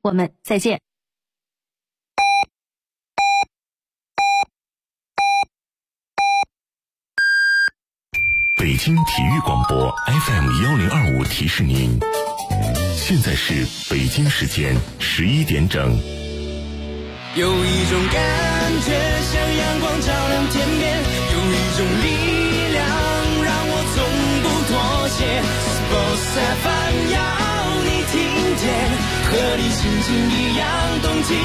我们再见。 北京体育广播 FM1025 提示您，现在是北京时间11点整。 有一种感觉像阳光照亮天边，有一种力量让我从不妥协。Sports FM 要你听见，和你心情一样动起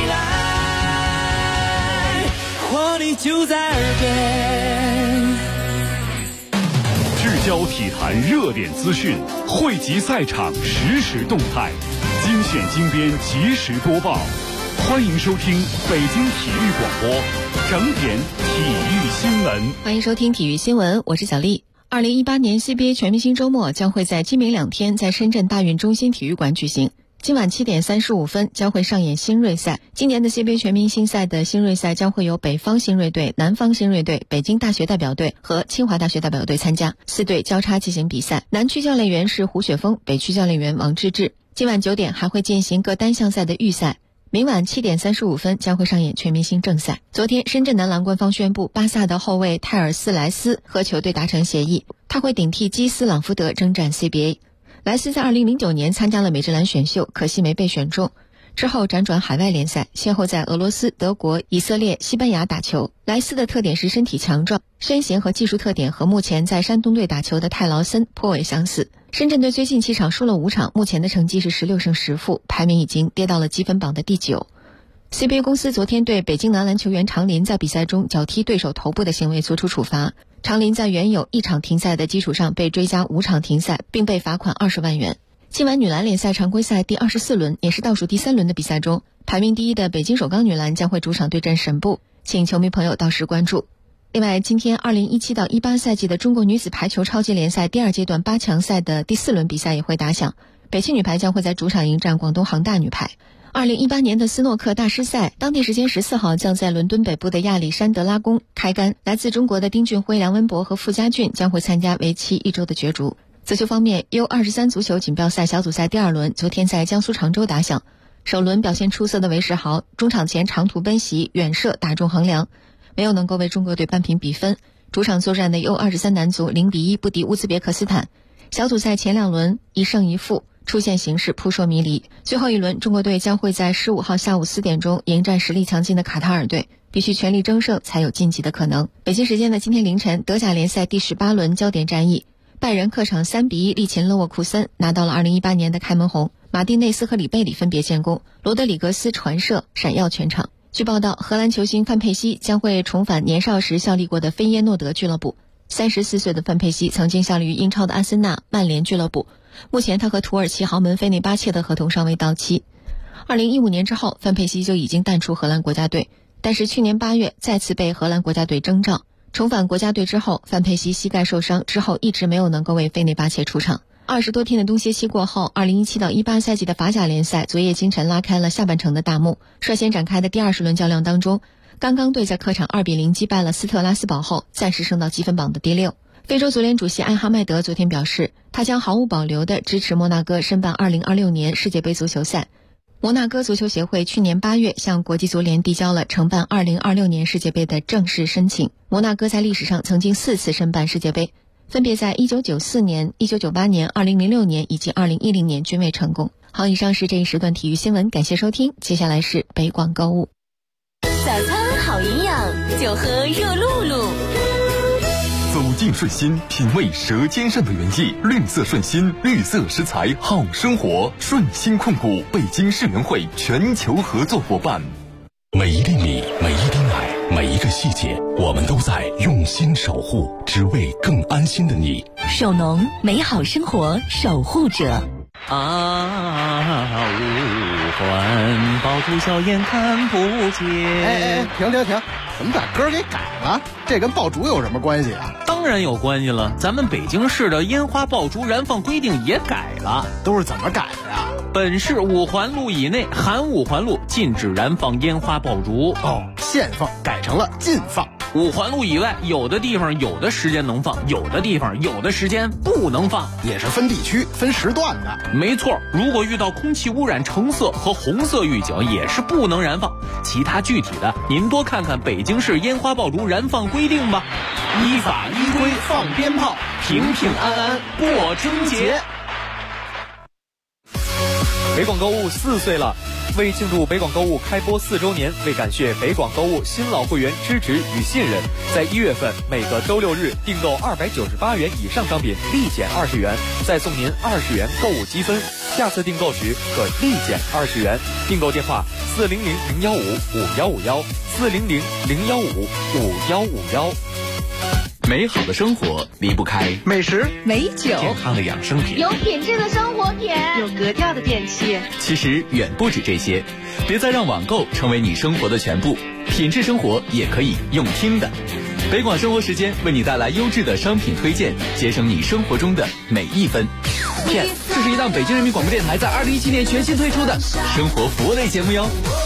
来，活力就在耳边。 聚焦体坛热点资讯，汇集赛场实时动态，精选精编及时播报。欢迎收听北京体育广播整点体育新闻。 欢迎收听体育新闻，我是小丽。2018年 CBA 全明星周末将会在今明两天在深圳大运中心体育馆举行。今晚7点35分将会上演新锐赛。今年的 CBA 全明星赛的新锐赛将会有北方新锐队、南方新锐队、北京大学代表队和清华大学代表队参加，4队交叉进行比赛。南区教练员是胡雪峰，北区教练员王治郅。今晚9点还会进行各单项赛的预赛。明晚7点35分将会上演全明星正赛。昨天，深圳男篮官方宣布，巴萨的后卫泰尔斯莱斯和球队达成协议，他会顶替基斯朗福德征战 CBA。莱斯在2009年参加了美职篮选秀，可惜没被选中。之后辗转海外联赛，先后在俄罗斯、德国、以色列、西班牙打球。莱斯的特点是身体强壮，身形和技术特点和目前在山东队打球的泰劳森颇为相似。深圳队最近7场输了5场，目前的成绩是16胜10负，排名已经跌到了积分榜的第9。CBA 公司昨天对北京男篮球员常林在比赛中脚踢对手头部的行为作出处罚。常林在原有1场停赛的基础上被追加5场停赛，并被罚款20万元。今晚女篮联赛常规赛第24轮，也是倒数第3轮的比赛中，排名第1的北京首钢女篮将会主场对阵沈部，请球迷朋友到时关注。另外，今天2017到18赛季的中国女子排球超级联赛第2阶段8强赛的第4轮比赛也会打响，北汽女排将会在主场迎战广东恒大女排。2018年的斯诺克大师赛，当地时间14号将在伦敦北部的亚历山德拉宫开杆。来自中国的丁俊晖、梁文博和傅家俊将会参加为期1周的角逐。足球方面， U23 足球锦标赛小组赛第2轮昨天在江苏常州打响。首轮表现出色的韦世豪中场前长途奔袭远射打中横梁，没有能够为中国队扳平比分。主场作战的 U23 男足0-1不敌乌兹别克斯坦。小组赛前2轮1胜1负，出线形势扑朔迷离。最后一轮，中国队将会在15号下午4点钟迎战实力强劲的卡塔尔队，必须全力争胜才有晋级的可能。北京时间的今天凌晨，德甲联赛第18轮焦点战役，拜仁客场3-1力擒勒沃库森，拿到了2018年的开门红。马丁内斯和里贝里分别建功，罗德里格斯传射闪耀全场。据报道，荷兰球星范佩西将会重返年少时效力过的菲耶诺德俱乐部。34岁的范佩西曾经效力于英超的阿森纳、曼联俱乐部，目前他和土耳其豪门费内巴切的合同尚未到期。2015年之后，范佩西就已经淡出荷兰国家队，但是去年8月再次被荷兰国家队征召。重返国家队之后，范佩西膝盖受伤之后一直没有能够为费内巴切出场。20多天的冬歇期过后，2017到18赛季的法甲联赛昨夜今晨拉开了下半程的大幕。率先展开的第20轮较量当中，刚刚队在客场2-0击败了斯特拉斯堡后，暂时升到积分榜的第6。非洲足联主席艾哈迈德昨天表示，他将毫无保留地支持摩纳哥申办2026年世界杯足球赛。摩纳哥足球协会去年8月向国际足联递交了承办2026年世界杯的正式申请。摩纳哥在历史上曾经4次申办世界杯，分别在1994年、1998年、2006年以及2010年均未成功。好，以上是这一时段体育新闻，感谢收听。接下来是北广购物。 早餐好营养，就喝热露露。 走进顺心，品味舌尖上的原意。绿色顺心，绿色食材好生活。顺心控股北京世园会全球合作伙伴。每一粒米，每一滴奶，每一个细节，我们都在用心守护，只为更安心的你。 首农，美好生活守护者。 五环爆竹硝烟看不见。 停！怎么把歌给改了？这跟爆竹有什么关系啊？ 当然有关系了，咱们北京市的烟花爆竹燃放规定也改了。 都是怎么改的呀？ 本市5环路以内含5环路禁止燃放烟花爆竹。 限放改成了禁放。 五环路以外，有的地方有的时间能放，有的地方有的时间不能放， 也是分地区分时段的。 没错，如果遇到空气污染橙色和红色预警，也是不能燃放。其他具体的，您多看看北京市烟花爆竹燃放规定吧。依法依规放鞭炮，平平安安过春节。 北广购物4岁了，为庆祝北广购物开播4周年，为感谢北广购物新老会员支持与信任，在1月份每个周6日订购298元以上商品立减20元，再送您20元购物积分，下次订购时可立减20元。订购电话400-015-5151，400-015-5151。 美好的生活离不开美食、 美酒、 健康的养生品， 有品质的生活品， 有格调的电器。 其实远不止这些，别再让网购成为你生活的全部，品质生活也可以用听的。北广生活时间为你带来优质的商品推荐，节省你生活中的每一分。片，这是一档北京人民广播电台在2017年全新推出的生活服务类节目哟。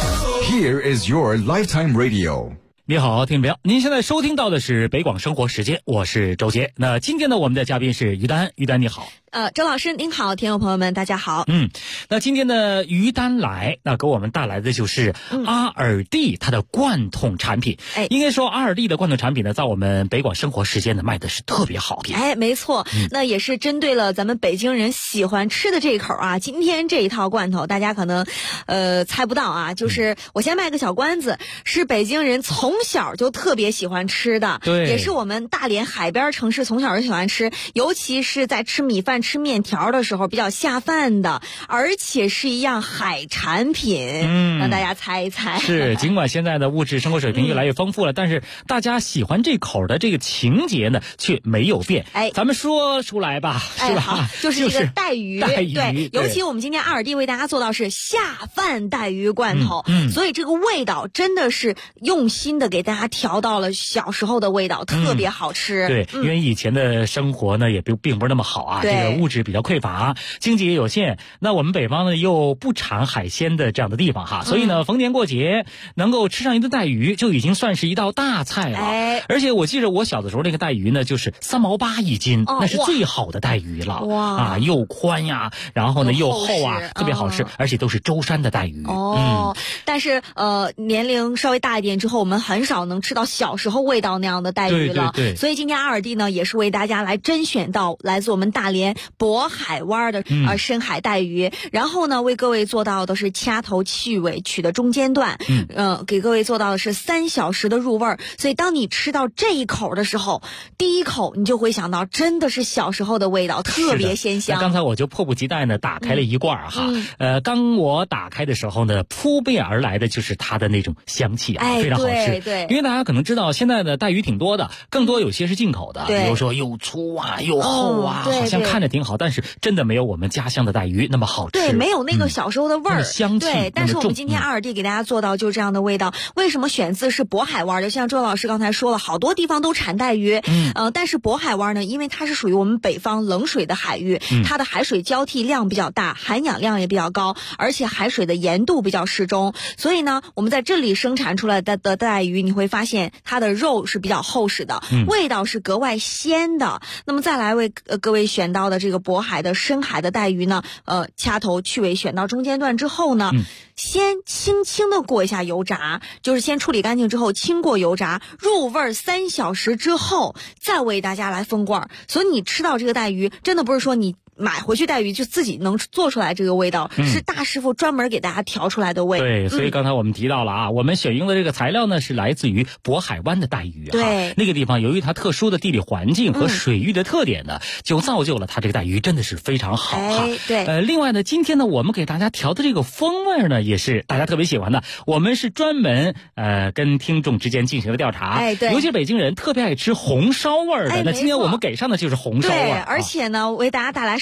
Here is your lifetime radio。 你好，听众朋友，您现在收听到的是北广生活时间，我是周杰。那今天呢，我们的嘉宾是于丹，于丹你好。 周老师您好，听众朋友们大家好。 那今天呢，于丹来，那给我们带来的就是阿尔蒂它的罐头产品。应该说阿尔蒂的罐头产品呢，在我们北广生活时间呢卖的是特别好的。 没错，那也是针对了咱们北京人喜欢吃的这一口啊。今天这一套罐头，大家可能猜不到啊，就是我先卖个小关子，是北京人从小就特别喜欢吃的， 对， 也是我们大连海边城市从小就喜欢吃，尤其是在吃米饭、吃面条的时候比较下饭的，而且是一样海产品。让大家猜一猜。 是，尽管现在的物质生活水平越来越丰富了，但是大家喜欢这口的这个情节呢，却没有变。咱们说出来吧，是吧？ 就是这个带鱼，对，尤其我们今天阿尔蒂为大家做到是下饭带鱼罐头，所以这个味道真的是用心的给大家调到了小时候的味道，特别好吃。 对，因为以前的生活呢也并不是那么好啊，这个物质比较匮乏，经济也有限。那我们北方呢又不产海鲜的这样的地方哈，所以呢逢年过节能够吃上一顿带鱼就已经算是一道大菜了。而且我记得我小的时候那个带鱼呢就是3毛8一斤，那是最好的带鱼了。哇，又宽呀，然后呢又厚啊，特别好吃，而且都是舟山的带鱼。 但是年龄稍微大一点之后，我们很少能吃到小时候味道那样的带鱼了。 对， 所以今天阿尔蒂呢也是为大家来甄选到来自我们大连渤海湾的深海带鱼，然后呢为各位做到的是掐头去尾取的中间段，给各位做到的是3小时的入味儿。所以当你吃到这一口的时候，第一口你就会想到真的是小时候的味道，特别鲜香。 刚才我就迫不及待呢打开了一罐哈，当我打开的时候呢，扑面而来的就是它的那种香气啊，非常好吃。 对， 因为大家可能知道现在的带鱼挺多的，更多有些是进口的，比如说又粗啊又厚啊，好像看着挺好，但是真的没有我们家乡的带鱼那么好吃。 对，没有那个小时候的味儿， 香气。 对，但是我们今天阿尔蒂给大家做到就是这样的味道。为什么选自是渤海湾？就像周老师刚才说了，好多地方都产带鱼，但是渤海湾呢，因为它是属于我们北方冷水的海域，它的海水交替量比较大，含氧量也比较高，而且海水的盐度比较适中，所以呢，我们在这里生产出来的带鱼，你会发现它的肉是比较厚实的，味道是格外鲜的。那么再来为各位选到的这个渤海的深海的带鱼呢，掐头去尾选到中间段之后呢，先轻轻的过一下油炸，就是先处理干净之后轻过油炸，入味3小时之后再为大家来封罐。所以你吃到这个带鱼，真的不是说你买回去带鱼就自己能做出来这个味道，是大师傅专门给大家调出来的味。 对，所以刚才我们提到了啊，我们选用的这个材料呢是来自于渤海湾的带鱼。 对， 那个地方由于它特殊的地理环境和水域的特点呢，就造就了它这个带鱼真的是非常好哈。 对， 另外呢，今天呢我们给大家调的这个风味呢也是大家特别喜欢的。我们是专门跟听众之间进行了调查， 对， 尤其北京人特别爱吃红烧味的。那今天我们给上的就是红烧味。 对，而且呢为大家带来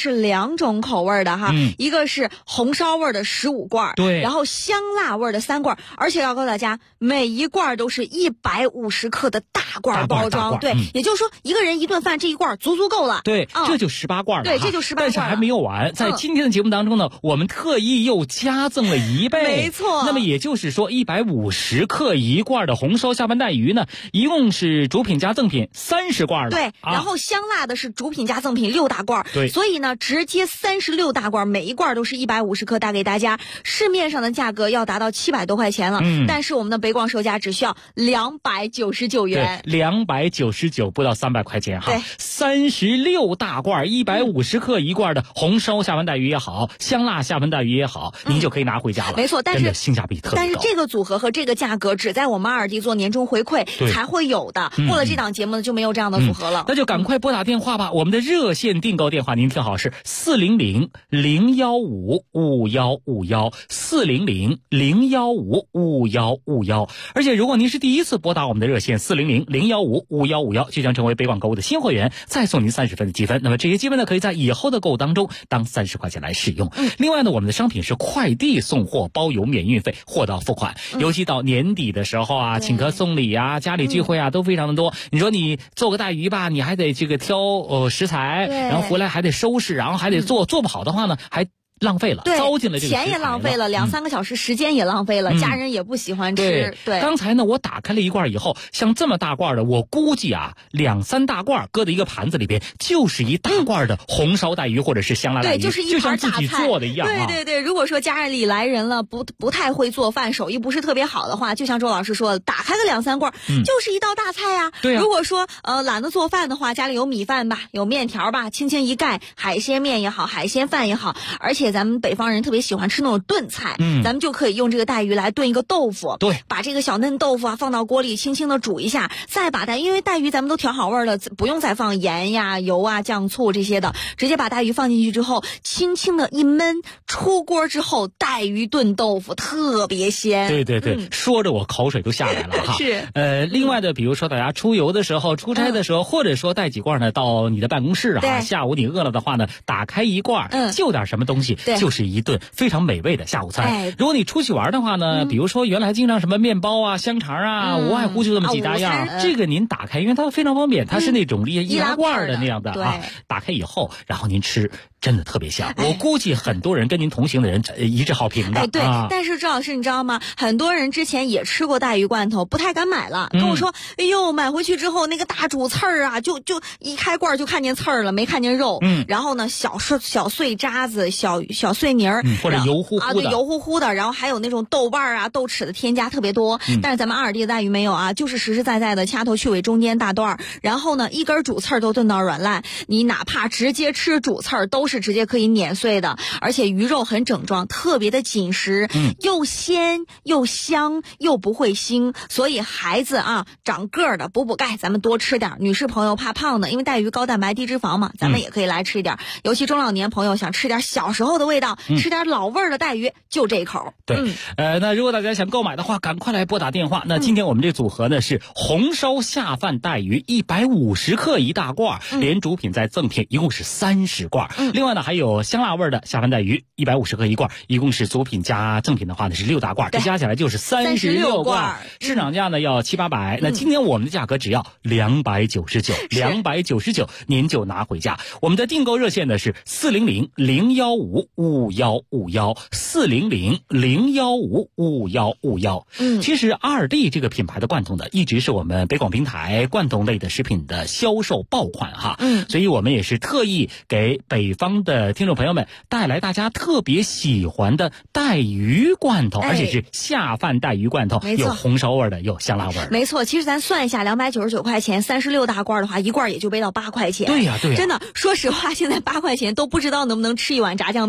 是2种口味的哈，一个是红烧味的15罐， 对， 然后香辣味的3罐，而且要告诉大家，每一罐都是150克的大罐包装，对，也就是说一个人一顿饭这一罐足够了， 对，这就18罐了， 对，这就18罐了。 但是还没有完，在今天的节目当中呢，我们特意又加赠了1倍， 没错。 那么也就是说，150克1罐的红烧下饭带鱼呢，一共是主品加赠品30罐了， 对，然后香辣的是主品加赠品6大罐， 对， 所以呢，直接36大罐，每一罐都是150克，带给大家。市面上的价格要达到700多块钱了，但是我们的北广售价只需要299元， 对，299不到300块钱哈。对，36大罐150克1罐的红烧下饭带鱼也好，香辣下饭带鱼也好，您就可以拿回家了。 没错，但是性价比特别高。 但是这个组合和这个价格只在我们2D做年终回馈才会有的，过了这档节目呢就没有这样的组合了。 那就赶快拨打电话吧，我们的热线订购电话您听好是400-015-5151，400-015-5151。而且如果您是第一次拨打我们的热线400-015-5151，就将成为北广购物的新会员，再送您30分的积分。那么这些积分呢，可以在以后的购物当中当30块钱来使用。另外呢，我们的商品是快递送货，包邮免运费，货到付款。尤其到年底的时候啊，请客送礼啊，家里聚会啊，都非常的多。你说你做个带鱼吧，你还得这个挑食材，然后回来还得收拾，然后还得做不好的话呢，还浪费了，糟践了这个钱也浪费了，2-3个小时时间也浪费了，家人也不喜欢吃。对， 刚才呢我打开了一罐以后，像这么大罐的，我估计啊2-3大罐搁在一个盘子里边，就是一大罐的红烧带鱼或者是香辣带鱼， 对，就是一盘大菜， 就像自己做的一样啊。 对，如果说家里来人了，不太会做饭，手艺不是特别好的话，就像周老师说的，打开个2-3罐，就是一道大菜呀。 对啊。 如果说懒得做饭的话，家里有米饭吧，有面条吧，轻轻一盖，海鲜面也好，海鲜饭也好，而且咱们北方人特别喜欢吃那种炖菜，咱们就可以用这个带鱼来炖一个豆腐， 对， 把这个小嫩豆腐啊放到锅里轻轻的煮一下，再把因为带鱼咱们都调好味了，不用再放盐呀、油啊、酱醋这些的，直接把带鱼放进去之后，轻轻的一焖，出锅之后带鱼炖豆腐特别鲜。 对，说着我口水都下来了哈。 是。 另外的，比如说大家出游的时候、出差的时候，或者说带几罐呢到你的办公室啊，下午你饿了的话呢，打开一罐，就点什么东西，就是一顿非常美味的下午餐。如果你出去玩的话呢，比如说原来经常什么面包啊、香肠啊，无外乎就这么几大样，这个您打开，因为它非常方便，它是那种易拉罐的那样的啊，打开以后，然后您吃。真的特别香，我估计很多人跟您同行的人一致好评的。 对，但是周老师你知道吗？很多人之前也吃过带鱼罐头，不太敢买了，跟我说，哎呦，买回去之后那个大主刺儿啊，就一开罐就看见刺儿了，没看见肉。然后呢，小碎渣子、小碎泥儿， 或者油乎乎的， 对，油乎乎的。然后还有那种豆瓣啊、豆豉的添加特别多。但是咱们2D的带鱼没有啊，就是实实在在的掐头去尾中间大段，然后呢，一根主刺儿都炖到软烂，你哪怕直接吃主刺儿都是直接可以碾碎的，而且鱼肉很整壮，特别的紧实，又鲜又香又不会腥，所以孩子啊长个儿的补钙咱们多吃点，女士朋友怕胖的，因为带鱼高蛋白低脂肪嘛，咱们也可以来吃一点，尤其中老年朋友想吃点小时候的味道，吃点老味儿的带鱼，就这一口。 对，那如果大家想购买的话，赶快来拨打电话。那今天我们这组合呢是红烧下饭带鱼150克一大罐，连主品再赠品，一共是30罐。另外呢还有香辣味的下饭带鱼150克一罐，一共是主品加赠品的话呢是6大罐，这加起来就是36罐。市场价呢要700-800，那今天我们的价格只要299，您就拿回家。我们的订购热线呢是400-015-5151，400-015-5151。其实2D这个品牌的罐头呢，一直是我们北广平台罐头类的食品的销售爆款哈。所以我们也是特意给北方的听众朋友们带来大家特别喜欢的带鱼罐头，而且是下饭带鱼罐头，有红烧味的，有香辣味的。 没错，其实咱算一下，299块钱，36大罐的话，一罐也就背到8块钱。 对呀， 真的，说实话，现在8块钱都不知道能不能吃一碗炸酱面。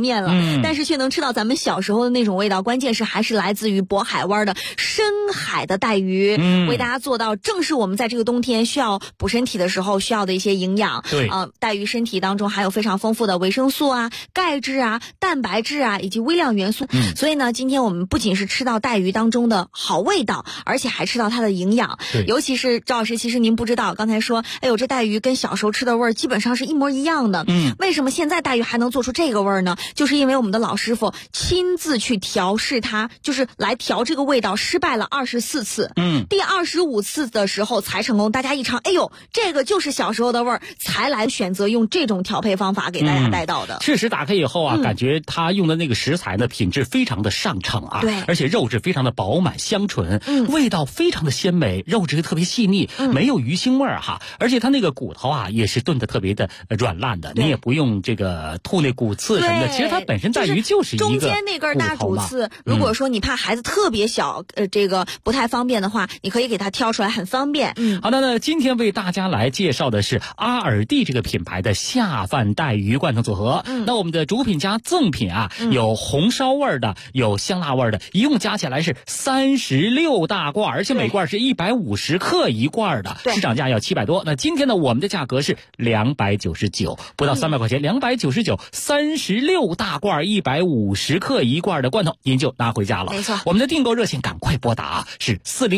面了，但是却能吃到咱们小时候的那种味道。关键是还是来自于渤海湾的深海的带鱼，为大家做到正是我们在这个冬天需要补身体的时候需要的一些营养。 对， 带鱼身体当中含有非常丰富的维生素啊、钙质啊、蛋白质啊以及微量元素。所以呢，今天我们不仅是吃到带鱼当中的好味道，而且还吃到它的营养。尤其是赵老师，其实您不知道，刚才说，哎呦，这带鱼跟小时候吃的味儿基本上是一模一样的。为什么现在带鱼还能做出这个味儿呢？就是因为我们的老师傅亲自去调试它，就是来调这个味道，失败了24次。第25次的时候才成功。大家一尝，哎呦，这个就是小时候的味儿，才来选择用这种调配方法给大家带到的。 确实打开以后啊，感觉他用的那个食材呢，品质非常的上乘啊， 对， 而且肉质非常的饱满香醇，味道非常的鲜美，肉质特别细腻，没有鱼腥味儿哈，而且它那个骨头啊也是炖的特别的软烂的，你也不用这个吐那骨刺什么的，其实它本身带鱼就是一个中间那根大骨刺，如果说你怕孩子特别小，这个不太方便的话，你可以给它挑出来，很方便。 好的，那今天为大家来介绍的是阿尔蒂这个品牌的下饭带鱼罐头组合。那我们的主品加赠品啊，有红烧味的，有香辣味的，一共加起来是36大罐，而且每罐是150克一罐的，市场价要700多。那今天呢，我们的价格是299，不到300块钱，299 36大罐150克一罐的罐头，您就拿回家了。 没错， 我们的订购热线赶快拨打是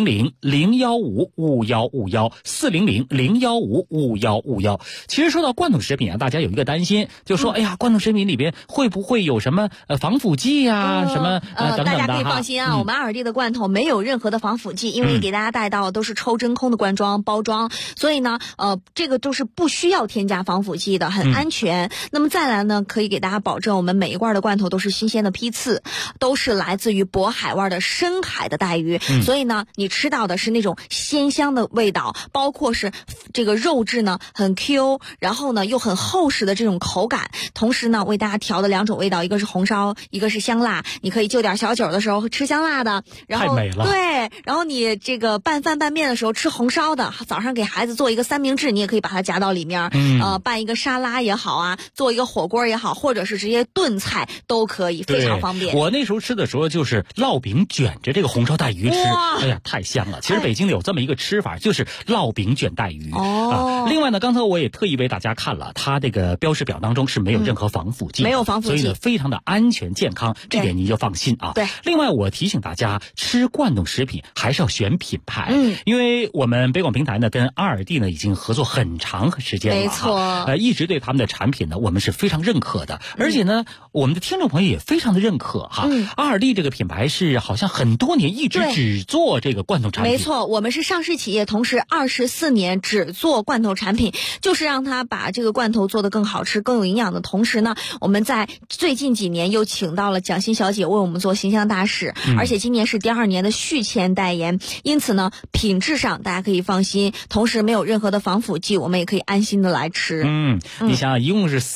400-015-5151，400-015-5151。其实说到罐头食品啊，大家有一个担心，就说哎呀，罐头食品里边会不会有什么防腐剂呀，什么等等的。 大家可以放心啊，我们阿尔蒂的罐头没有任何的防腐剂，因为给大家带到的都是抽真空的罐装包装，所以呢，这个都是不需要添加防腐剂的，很安全。那么再来呢，可以给大家保证，我们每一罐的罐头都是新鲜的批次，都是来自于渤海湾的深海的带鱼，所以呢，你吃到的是那种鲜香的味道，包括是这个肉质呢很 Q， 然后呢又很厚实的这种口感。同时呢，为大家调的2种味道，一个是红烧，一个是香辣。你可以就点小酒的时候吃香辣的，然后太美了。 对，然后你这个拌饭拌面的时候吃红烧的，早上给孩子做一个三明治，你也可以把它夹到里面，拌一个沙拉也好啊，做一个火锅也好，或者是直接炖菜都可以，非常方便。 我那时候吃的时候就是烙饼卷着这个红烧带鱼吃，哎呀，太香了。其实北京有这么一个吃法，就是烙饼卷带鱼。另外呢，刚才我也特意为大家看了，它这个标识表当中是没有任何防腐剂， 没有防腐剂， 所以呢非常的安全健康，这点你就放心啊。 对。 另外我提醒大家，吃罐头食品还是要选品牌，因为我们北广平台呢跟阿尔蒂呢已经合作很长时间了， 没错， 一直对他们的产品呢我们是非常认可的，而且呢我们的听众朋友也非常的认可哈。阿尔蒂这个品牌是好像很多年一直只做这个罐头产品， 没错，我们是上市企业，同时24年只做罐头产品，就是让它把这个罐头做得更好吃、更有营养的同时呢，我们在最近几年又请到了蒋欣小姐为我们做形象大使，而且今年是第2年的续签代言，因此呢，品质上大家可以放心，同时没有任何的防腐剂，我们也可以安心的来吃。 你想想，一共是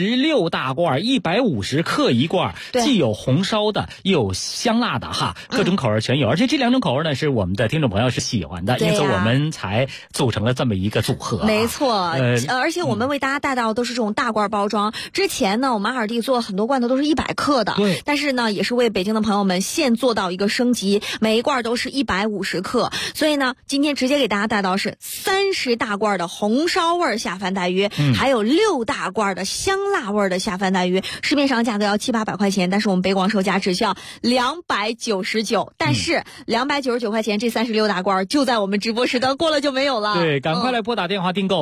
36大罐，150克一罐，既有红烧的，又有香辣的哈，各种口味全有，而且这2种口味呢是我们的听众朋友是喜欢的，因此我们才组成了这么一个组合。 没错，而且我们为大家带到都是这种大罐包装。之前呢，我们阿尔蒂做很多罐头都是100克的， 对， 但是呢，也是为北京的朋友们现做到一个升级，每一罐都是150克，所以呢，今天直接给大家带到是30大罐的红烧味下饭带鱼，还有6大罐的香辣味的下饭带鱼，市面上价格要700-800块钱，但是我们北广售价只需要299，但是299块钱这36大罐就在我们直播时段过了就没有了。 对，赶快来拨打电话订购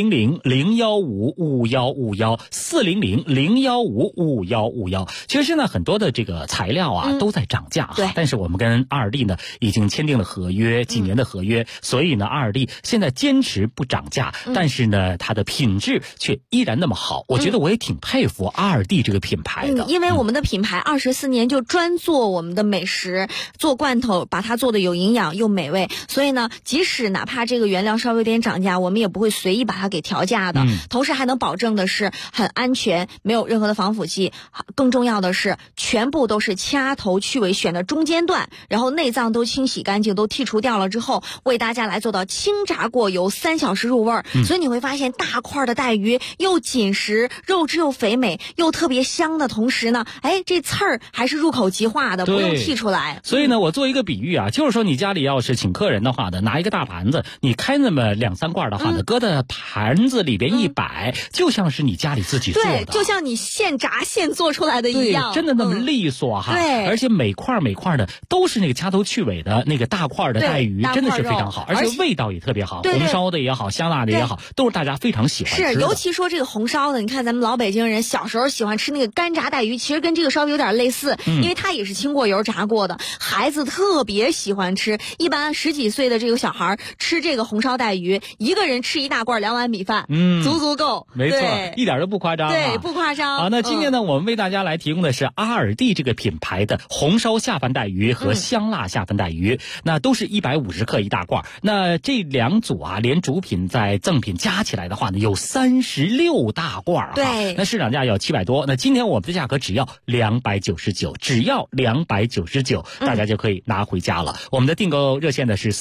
400-015-5151，400-015-5151。其实呢，很多的这个材料啊都在涨价哈，但是我们跟阿尔蒂呢已经签订了合约，几年的合约，所以呢，阿尔蒂现在坚持不涨价，但是呢，它的品质却依然那么好。我觉得我也挺佩服阿尔蒂这个品牌的， 因为我们的品牌24年就专做我们的美食，做罐头，把它做的有营养又美味，所以呢，即使哪怕这个原料稍微有点涨价，我们也不会随意把它给调价的，同时还能保证的是很安全，没有任何的防腐剂，更重要的是全部都是掐头去尾，选的中间段，然后内脏都清洗干净，都剔除掉了之后，为大家来做到清炸过油3小时入味儿，所以你会发现大块的带鱼又紧实，肉质又肥美，又特别别香的同时呢，这刺儿还是入口即化的，不用剔出来。 所以呢，我做一个比喻啊，就是说你家里要是请客人的话呢，拿一个大盘子，你开那么2-3罐的话呢，搁在盘子里边一摆，就像是你家里自己做的， 对，就像你现炸现做出来的一样， 真的那么利索哈。 对， 而且每块的都是那个掐头去尾的那个大块的带鱼，真的是非常好，而且味道也特别好，红烧的也好，香辣的也好，都是大家非常喜欢吃的。 是，尤其说这个红烧的，你看咱们老北京人小时候喜欢吃那个干炸带鱼，其实跟这个稍微有点类似，因为它也是清过油炸过的，孩子特别喜欢吃。一般10几岁的这个小孩吃这个红烧带鱼，一个人吃1大罐2碗米饭，足足够。 没错，一点都不夸张。 对，不夸张。 好，那今天呢，我们为大家来提供的是阿尔蒂这个品牌的红烧下饭带鱼和香辣下饭带鱼，那都是150克1大罐。那这2组啊，连主品在赠品加起来的话呢，有36大罐。 对， 那市场价要700多，那今天我们的价格只要299，只要299，大家就可以拿回家了。我们的订购热线呢是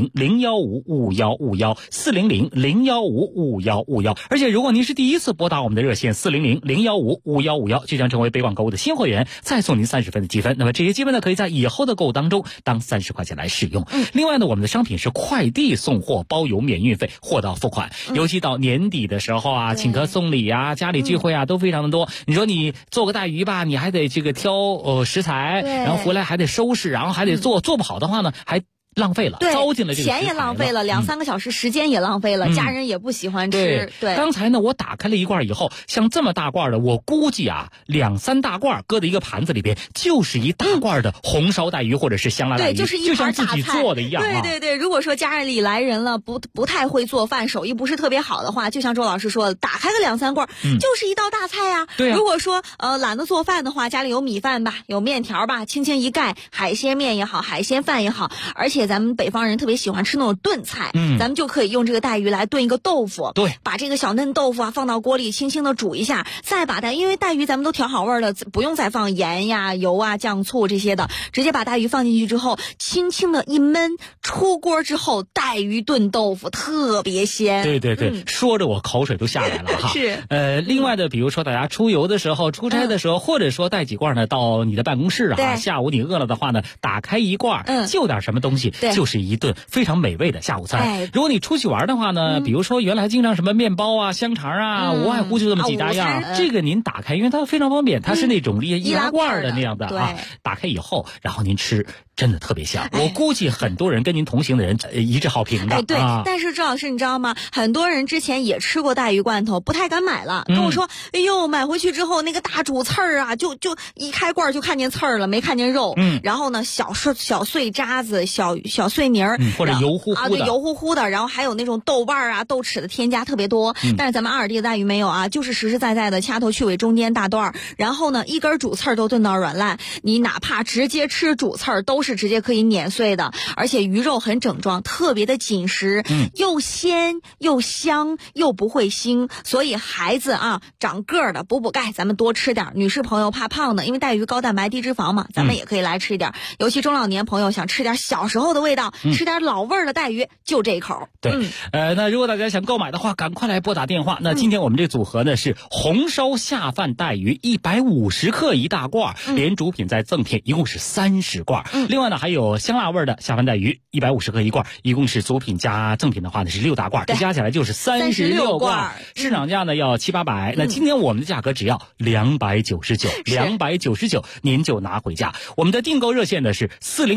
400-015-5151，400-015-5151。而且如果您是第一次拨打我们的热线400-015-5151，就将成为北广购物的新会员，再送您30分的积分。那么这些积分呢，可以在以后的购物当中当30块钱来使用。另外呢，我们的商品是快递送货，包邮免运费，货到付款。尤其到年底的时候啊，请客送礼啊，家里聚会啊，都非常的多。你说你做个带鱼吧，你还得这个挑食材，然后回来还得收拾，然后还得做不好的话呢，还浪费了，糟践了这个钱也浪费了，2-3个小时时间也浪费了，家人也不喜欢吃。对， 刚才呢我打开了一罐以后，像这么大罐的，我估计啊2-3大罐搁在一个盘子里边，就是一大罐的红烧带鱼或者是香辣带鱼， 对，就是一盘就像自己做的一样。 对，如果说家里来人了，不太会做饭，手艺不是特别好的话，就像周老师说的，打开个2-3罐，就是一道大菜呀。 对啊。 如果说懒得做饭的话，家里有米饭吧，有面条吧，轻轻一盖，海鲜面也好，海鲜饭也好，而且咱们北方人特别喜欢吃那种炖菜，咱们就可以用这个带鱼来炖一个豆腐。 对， 把这个小嫩豆腐啊放到锅里轻轻的煮一下，再把因为带鱼咱们都调好味了，不用再放盐呀、油啊、酱醋这些的，直接把带鱼放进去之后，轻轻的一焖，出锅之后带鱼炖豆腐特别鲜。 对，说着我口水都下来了哈。 是。 另外的，比如说大家出游的时候、出差的时候，或者说带几罐呢到你的办公室啊，下午你饿了的话呢，打开一罐，就点什么东西，就是一顿非常美味的下午餐。如果你出去玩的话呢，比如说原来经常什么面包啊、香肠啊，无外乎就这么几大样，这个您打开，因为它非常方便，它是那种易拉罐的那样的啊，打开以后，然后您吃。真的特别香，我估计很多人跟您同行的人一致好评的。 对，但是周老师你知道吗？很多人之前也吃过带鱼罐头，不太敢买了，跟我说，哎呦，买回去之后那个大主刺儿啊，就一开罐就看见刺儿了，没看见肉。然后呢，小碎渣子、小碎泥儿， 或者油乎乎的啊，对，油乎乎的。然后还有那种豆瓣啊、豆豉的添加特别多。但是咱们阿尔蒂的带鱼没有啊，就是实实在在的掐头去尾，中间大段，然后呢，一根主刺儿都炖到软烂。你哪怕直接吃主刺儿，都是直接可以碾碎的，而且鱼肉很整装，特别的紧实，又鲜又香又不会腥，所以孩子啊长个儿的补钙，咱们多吃点。女士朋友怕胖的，因为带鱼高蛋白低脂肪嘛，咱们也可以来吃一点。尤其中老年朋友想吃点小时候的味道，吃点老味儿的带鱼，就这一口。 对，那如果大家想购买的话，赶快来拨打电话。那今天我们这组合呢是红烧下饭带鱼150克1大罐，连主品再赠品，一共是30罐。另外呢还有香辣味的下饭带鱼150克1罐，一共是主品加赠品的话呢是6大罐，这加起来就是36罐。市场价呢要700-800，那今天我们的价格只要299，您就拿回家。我们的订购热线呢是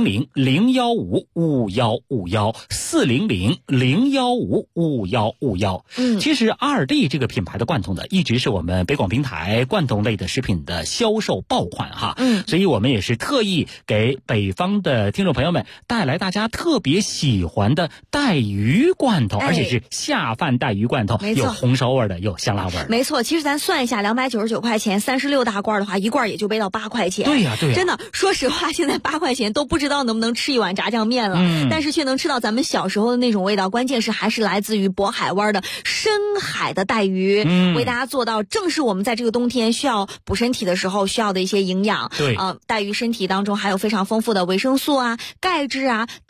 400-015-5151，400-015-5151。其实阿尔蒂这个品牌的罐头呢，一直是我们北广平台罐头类的食品的销售爆款哈。所以我们也是特意给北方的听众朋友们带来大家特别喜欢的带鱼罐头，而且是下饭带鱼罐头，有红烧味的，有香辣味的。 没错，其实咱算一下，299块钱，36大罐的话，一罐也就背到8块钱。 对呀， 真的，说实话，现在8块钱都不知道能不能吃一碗炸酱面了，但是却能吃到咱们小时候的那种味道。关键是还是来自于渤海湾的深海的带鱼，为大家做到正是我们在这个冬天需要补身体的时候需要的一些营养。 对， 带鱼身体当中还有非常丰富的维生素啊、钙质啊、蛋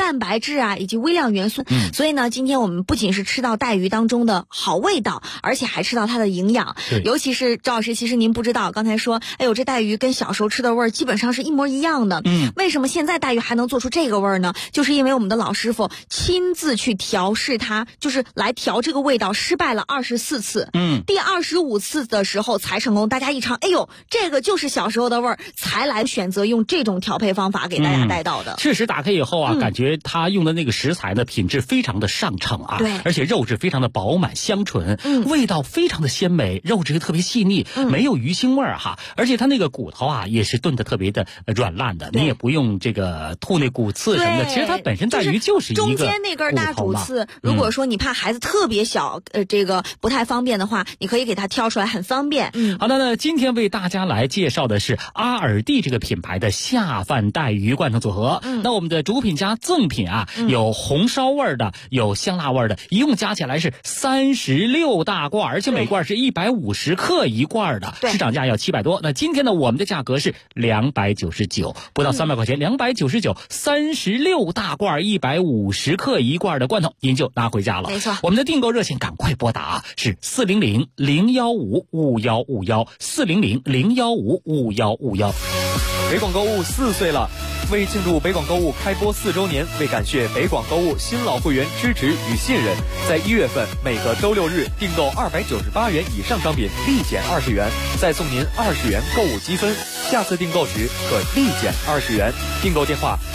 蛋白质啊，以及微量元素。所以呢，今天我们不仅是吃到带鱼当中的好味道，而且还吃到它的营养。尤其是赵老师，其实您不知道，刚才说，哎呦，这带鱼跟小时候吃的味儿基本上是一模一样的。为什么现在带鱼还能做出这个味儿呢？就是因为我们的老师傅亲自去调试它，就是来调这个味道，失败了24次。第25次的时候才成功。大家一尝，哎呦，这个就是小时候的味儿，才来选择用这种调配方法给大家带到的。 确实打开以后啊，感觉他用的那个食材呢，品质非常的上乘啊， 对， 而且肉质非常的饱满香醇，味道非常的鲜美，肉质特别细腻，没有鱼腥味儿哈，而且它那个骨头啊也是炖的特别的软烂的，你也不用这个吐那骨刺什么的，其实它本身带鱼就是一个中间那根大骨刺，如果说你怕孩子特别小，这个不太方便的话，你可以给它挑出来，很方便。 好的，那今天为大家来介绍的是阿尔蒂这个品牌的下饭带鱼罐头组合。那我们的主品加赠品啊，有红烧味的，有香辣味的，一共加起来是36大罐，而且每罐是150克一罐的，市场价要700多。那今天呢，我们的价格是299，不到300块钱，299 36大罐150克一罐的罐头，您就拿回家了。 没错， 我们的订购热线赶快拨打啊，是400-015-5151，400-015-5151。 北广购物4岁了，为庆祝北广购物开播4周年，为感谢北广购物新老会员支持与信任，在1月份每个周6日订购298元以上商品立减20元，再送您20元购物积分，下次订购时可立减20元。订购电话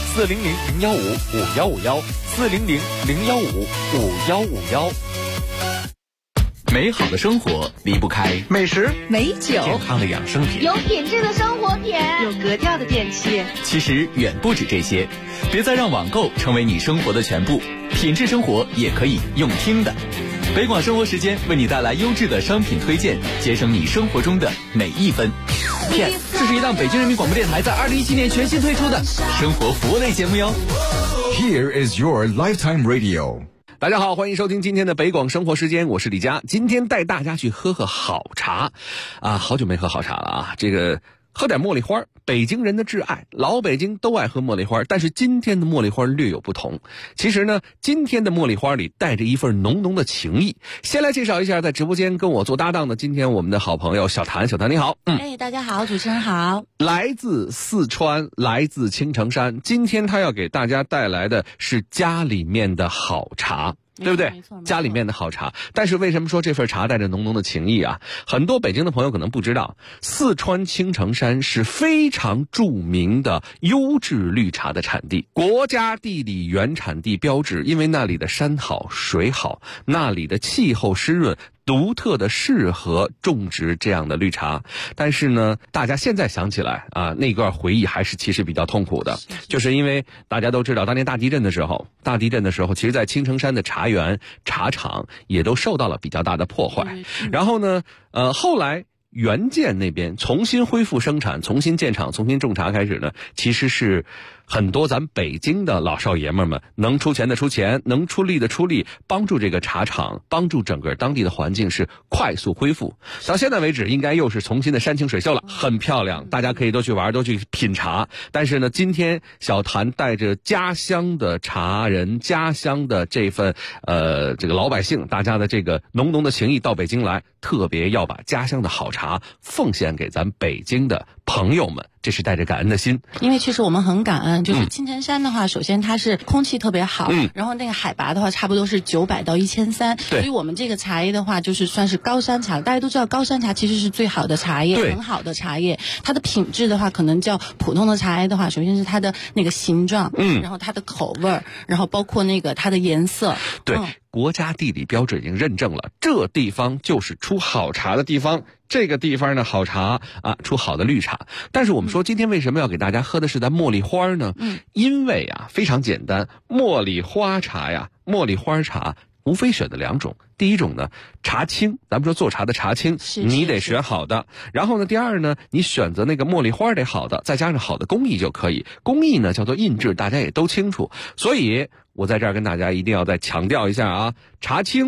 400-015-5151，400-015-5151。 美好的生活离不开美食、 美酒、 健康的养生品， 有品质的生活品，有格调的电器。 其实远不止这些，别再让网购成为你生活的全部，品质生活也可以用听的。北广生活时间为你带来优质的商品推荐，节省你生活中的每一分。 这是一档北京人民广播电台在2017年全新推出的生活服务类节目哟。 Here is your lifetime radio。 大家好，欢迎收听今天的北广生活时间，我是李佳。今天带大家去喝好茶啊，好久没喝好茶了啊，这个喝点茉莉花，北京人的挚爱，老北京都爱喝茉莉花，但是今天的茉莉花略有不同。其实呢，今天的茉莉花里带着一份浓浓的情谊。先来介绍一下在直播间跟我做搭档的今天我们的好朋友小谭。小谭你好。 大家好，主持人好。 来自四川，来自青城山，今天他要给大家带来的是家里面的好茶，对不对？家里面的好茶。但是为什么说这份茶带着浓浓的情谊啊？很多北京的朋友可能不知道，四川青城山是非常著名的优质绿茶的产地，国家地理原产地标志，因为那里的山好水好，那里的气候湿润，独特的适合种植这样的绿茶。但是呢，大家现在想起来啊，那段回忆还是其实比较痛苦的，就是因为大家都知道当年大地震的时候，其实在青城山的茶园茶厂也都受到了比较大的破坏。然后呢后来原建那边重新恢复生产，重新建厂，重新种茶开始呢，其实是很多咱北京的老少爷们能出钱的出钱，能出力的出力，帮助这个茶厂，帮助整个当地的环境是快速恢复。到现在为止应该又是重新的山清水秀了，很漂亮，大家可以都去玩，都去品茶。但是呢，今天小谭带着家乡的茶人，家乡的这份这个老百姓，大家的这个浓浓的情谊到北京来，特别要把家乡的好茶奉献给咱北京的朋友们，这是带着感恩的心。 因为其实我们很感恩，就是青城山的话，首先它是空气特别好，然后那个海拔的话差不多是900到1300，所以我们这个茶叶的话就是算是高山茶。大家都知道高山茶其实是最好的茶叶，很好的茶叶。它的品质的话可能较普通的茶叶的话，首先是它的那个形状，然后它的口味，然后包括那个它的颜色。 对，国家地理标志已经认证了，这地方就是出好茶的地方。这个地方呢，好茶啊，出好的绿茶。但是我们说今天为什么要给大家喝的是咱茉莉花呢？因为啊，非常简单，茉莉花茶无非选的2种。第一种呢，茶青，咱们说做茶的茶青，你得选好的。然后呢，第二呢，你选择那个茉莉花得好的，再加上好的工艺就可以。工艺呢叫做印制，大家也都清楚。所以我在这儿跟大家一定要再强调一下啊，茶青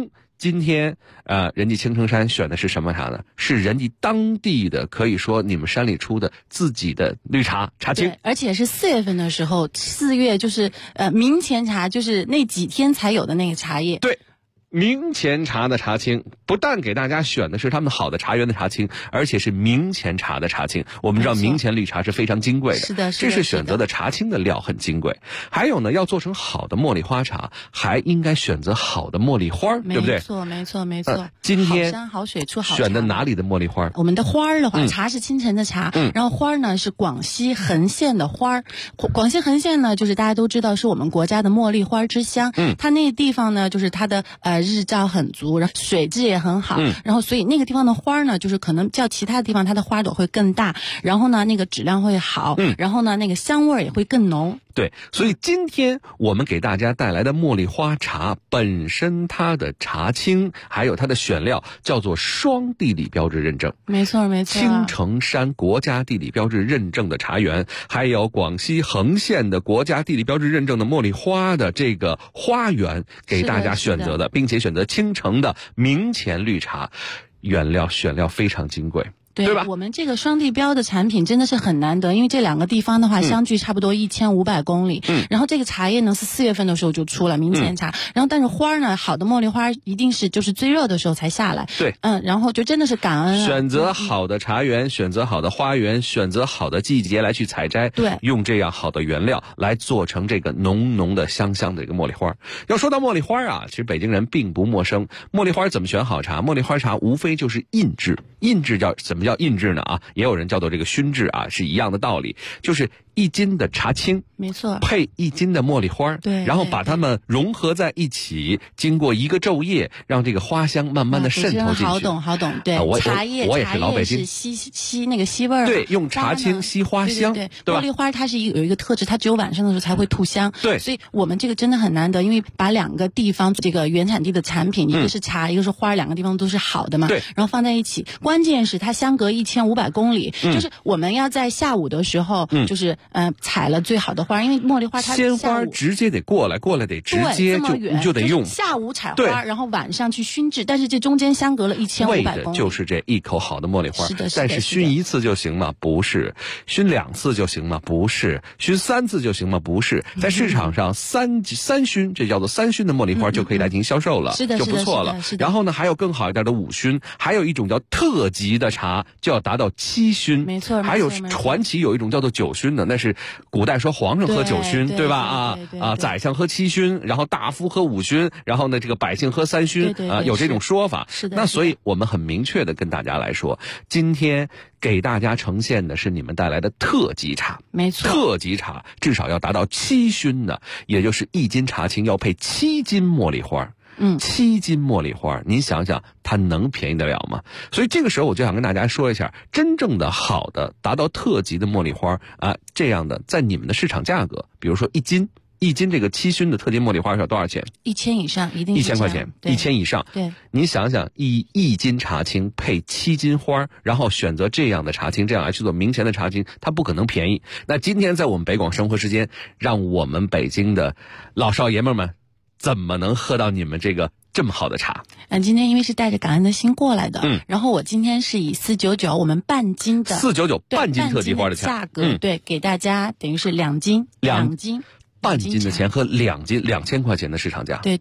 今天人家青城山选的是什么茶呢？是人家当地的，可以说你们山里出的自己的绿茶青， 对，而且是4月份的时候，4月就是明前茶，就是那几天才有的那个茶叶。 对。明前茶的茶青，不但给大家选的是他们好的茶园的茶青，而且是明前茶的茶青。我们知道明前绿茶是非常金贵的， 是的， 这是选择的茶青的料很金贵。还有呢，要做成好的茉莉花茶，还应该选择好的茉莉花，对不对？ 没错。 今天好山好水出好茶。 选的哪里的茉莉花？ 我们的花儿的话，茶是青城的茶，然后花儿呢是广西横县的花儿。广西横县呢，就是大家都知道是我们国家的茉莉花之乡。它那个地方呢，就是它的日照很足，然后水质也很好，然后所以那个地方的花呢，就是可能较其他地方它的花朵会更大，然后呢那个质量会好，然后呢那个香味也会更浓。 对，所以今天我们给大家带来的茉莉花茶本身它的茶青还有它的选料叫做双地理标志认证， 没错青城山国家地理标志认证的茶园，还有广西横县的国家地理标志认证的茉莉花的这个花园给大家选择的，并且选择青城的明前绿茶，原料选料非常金贵。 对吧？ 我们这个双地标的产品真的是很难得，因为这两个地方的话相距差不多1500公里。然后这个茶叶呢是4月份的时候就出了明前茶，然后但是花呢，好的茉莉花一定是就是最热的时候才下来。 对， 然后就真的是感恩选择好的茶园，选择好的花园，选择好的季节来去采摘， 对， 用这样好的原料来做成这个浓浓的香香的这个茉莉花。要说到茉莉花啊，其实北京人并不陌生。茉莉花怎么选好茶？茉莉花茶无非就是印制，印制叫怎么叫印制呢？也有人叫做这个熏制啊，是一样的道理，就是1斤的茶青， 没错， 配1斤的茉莉花， 对， 然后把它们融合在一起，经过一个昼夜，让这个花香慢慢的渗透进去。 好懂，对，茶叶我也是老北京， 是吸那个吸味儿， 对，用茶青吸花香， 对吧？ 茉莉花它是有一个特质，它只有晚上的时候才会吐香， 对， 所以我们这个真的很难得，因为把两个地方这个原产地的产品，一个是茶，一个是花，两个地方都是好的嘛， 对， 然后放在一起，关键是它相隔1500公里，就是我们要在下午的时候，就是采了最好的花，因为茉莉花它鲜花直接得过来得直接就得用， 下午采花，然后晚上去熏制，但是这中间相隔了1500公里， 为的就是这一口好的茉莉花。 是的， 但是熏1次就行吗？不是。熏2次就行吗？不是。熏3次就行吗？不是。在市场上三熏，这叫做3熏的茉莉花就可以来进行销售了， 是的， 就不错了。然后呢，还有更好一点的5熏，还有一种叫特级的茶就要达到7熏， 没错。 还有传奇有一种叫做9熏的，那是古代说皇上喝9熏，对吧？宰相喝7熏，然后大夫喝5熏，然后呢这个百姓喝3熏，有这种说法。 是的。 那所以我们很明确的跟大家来说，今天给大家呈现的是你们带来的特级茶， 没错， 特级茶至少要达到7熏的，也就是1斤茶青要配7斤茉莉花。7斤茉莉花，您想想它能便宜得了吗？所以这个时候我就想跟大家说一下，真正的好的达到特级的茉莉花啊，这样的在你们的市场价格，比如说1斤这个7熏的特级茉莉花要多少钱 ？1000以上，一定 1000块钱，1000以上。 对， 您想想，一斤茶青配7斤花，然后选择这样的茶青，这样来去做明前的茶青，它不可能便宜。那今天在我们北广生活时间，让我们北京的老少爷们们怎么能喝到你们这个这么好的茶？ 今天因为是带着感恩的心过来的，然后我今天是以499我们半斤的 499半斤特级花的价格，对，给大家等于是2斤， 半斤的钱和2斤2000块钱的市场价。 对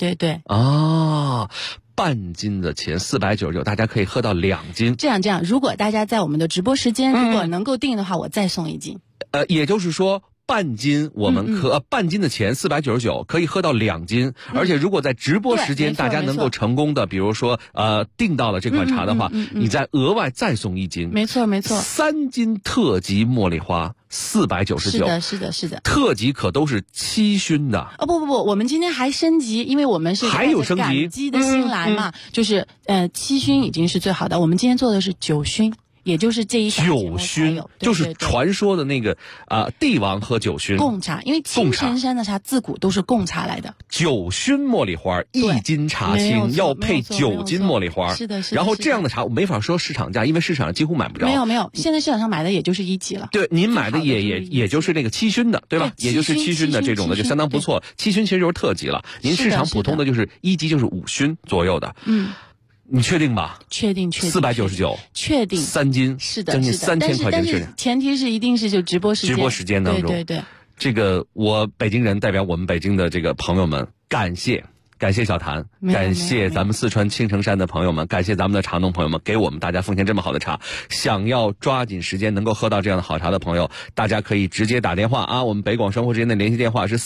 半斤的钱499，大家可以喝到2斤。 这样，如果大家在我们的直播时间，如果能够定的话，我再送1斤。 也就是说。半斤我们半斤的钱499可以喝到2斤，而且如果在直播时间大家能够成功的，比如说订到了这款茶的话，你再额外再送1斤。 没错 ，3斤特级茉莉花499。 是的。 特级可都是7熏的。 不，我们今天还升级，因为我们是还有升级， 感激的心来嘛，就是7熏已经是最好的，我们今天做的是9熏。 也就是这一打酒熏就是传说的那个帝王喝酒熏贡茶，因为青城山的茶自古都是贡茶来的。 酒熏茉莉花1斤茶青要配9斤茉莉花， 是的，是的。 然后这样的茶我没法说市场价，因为市场上几乎买不着。 没有，现在市场上买的也就是1级了。 对，您买的也就是那个七熏的，对吧？也就是七熏的这种的就相当不错。七熏其实就是特级了，您市场普通的就是1级就是5熏左右的。你确定吧？ 确定。 499， 确定。 3斤， 是的， 将近3000块钱。 但是前提是一定是就直播时间当中。 对。 这个我北京人代表我们北京的这个朋友们，感谢小谭，感谢咱们四川青城山的朋友们，感谢咱们的茶农朋友们，给我们大家奉献这么好的茶。想要抓紧时间能够喝到这样的好茶的朋友，大家可以直接打电话啊！我们北广生活之间的联系电话是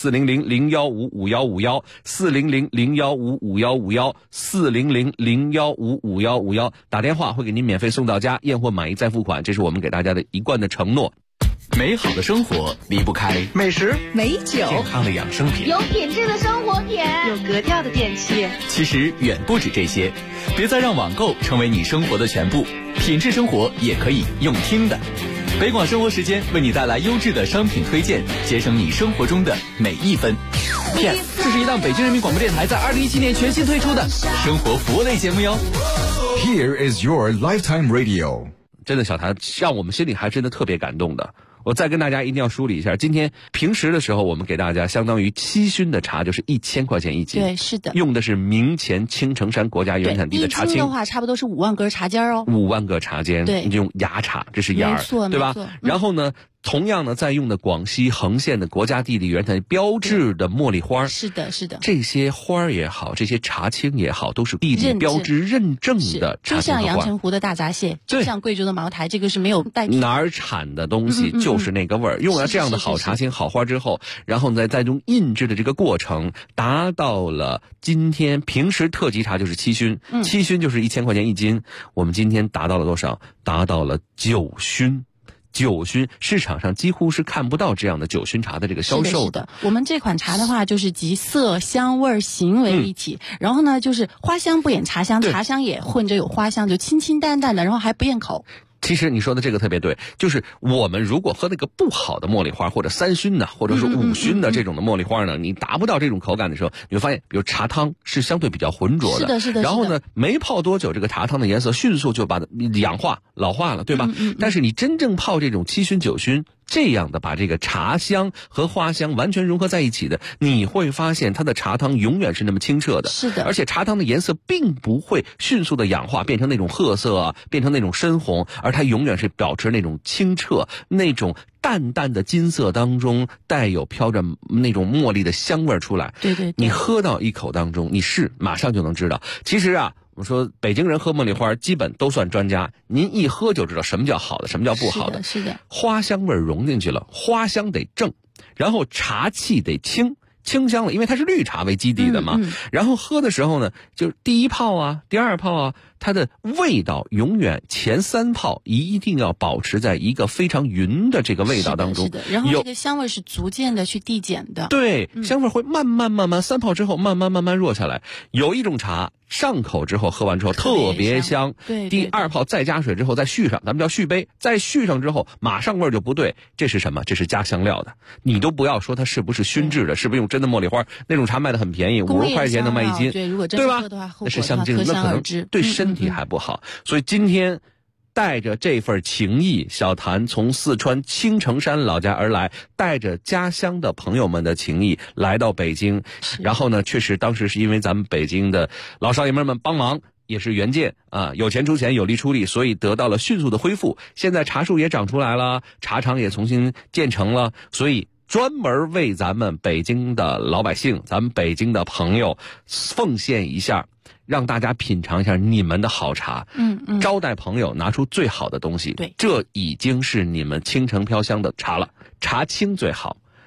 400-015-5151，400-015-5151，400-015-5151，打电话会给您免费送到家，验货满意再付款，这是我们给大家的一贯的承诺。 美好的生活离不开美食、 美酒、 健康的养生品、 有品质的生活品、 有格调的电器。 其实远不止这些，别再让网购成为你生活的全部，品质生活也可以用听的。北广生活时间为你带来优质的商品推荐，节省你生活中的每一分。PS， 这是一档北京人民广播电台在2017年全新推出的生活服务类节目哟。 Here is your lifetime radio。 真的小谭让我们心里还真的特别感动的。我再跟大家一定要梳理一下，今天平时的时候我们给大家相当于7熏的茶就是1000块钱1斤。 对，是的， 用的是明前青城山国家原产地的茶青。1 斤的话差不多是5万根茶尖哦。 5万个茶尖， 对， 用芽茶，这是芽儿，对吧？然后呢，同样呢，在用的广西横县的国家地理原产地标志的茉莉花。 是的。 这些花儿也好，这些茶青也好，都是地理标志认证的茶青和花。 就像阳澄湖的大闸蟹，就像贵州的茅台，这个是没有代替。 哪儿产的东西就是那个味儿。用了这样的好茶青、好花之后，然后再用印制的这个过程，达到了今天平时特级茶就是7熏，7熏就是1000块钱1斤。我们今天达到了多少？达到了9熏。9熏市场上几乎是看不到这样的9熏茶的这个销售的。 我们这款茶的话，就是集色香味形为一体，然后呢，就是花香不掩茶香，茶香也混着有花香，就清清淡淡的，然后还不厌口。 其实你说的这个特别对，就是我们如果喝那个不好的茉莉花，或者3熏的，或者是5熏的这种的茉莉花呢，你达不到这种口感的时候，你会发现，比如茶汤是相对比较浑浊的， 是的。 然后呢，没泡多久，这个茶汤的颜色迅速就把它氧化、老化了，对吧？但是你真正泡这种7熏、9熏。这样的把这个茶香和花香完全融合在一起的，你会发现它的茶汤永远是那么清澈的。 是的， 而且茶汤的颜色并不会迅速的氧化变成那种褐色啊，变成那种深红，而它永远是保持那种清澈，那种淡淡的金色当中带有飘着那种茉莉的香味出来。 对， 你喝到一口当中，你马上就能知道。其实啊，我们说北京人喝茉莉花基本都算专家，您一喝就知道什么叫好的，什么叫不好的。 是的， 花香味融进去了，花香得正，然后茶气得清香了，因为它是绿茶为基底的嘛。然后喝的时候呢，就是第一泡啊，第二泡啊，它的味道永远前3泡一定要保持在一个非常匀的这个味道当中。 是的，然后这个香味是逐渐的去递减的。 对，香味会慢慢3泡之后慢慢弱下来。有一种茶上口之后喝完之后特别香， 对， 第2泡再加水之后再续上，咱们叫续杯，再续上之后马上味儿就不对，这是什么？这是加香料的。你都不要说它是不是熏制的，是不是用真的茉莉花？那种茶卖的很便宜，50块钱能卖1斤， 对，如果真对吧？ 喝的话， 那是香精，那可能对身体还不好。所以今天带着这份情谊，小谭从四川青城山老家而来，带着家乡的朋友们的情谊来到北京。然后呢，确实当时是因为咱们北京的老少爷们帮忙，也是援建啊，有钱出钱，有力出力，所以得到了迅速的恢复。现在茶树也长出来了，茶厂也重新建成了，所以专门为咱们北京的老百姓，咱们北京的朋友奉献一下，让大家品尝一下你们的好茶。招待朋友拿出最好的东西。 对， 这已经是你们青城飘香的茶了。茶青最好，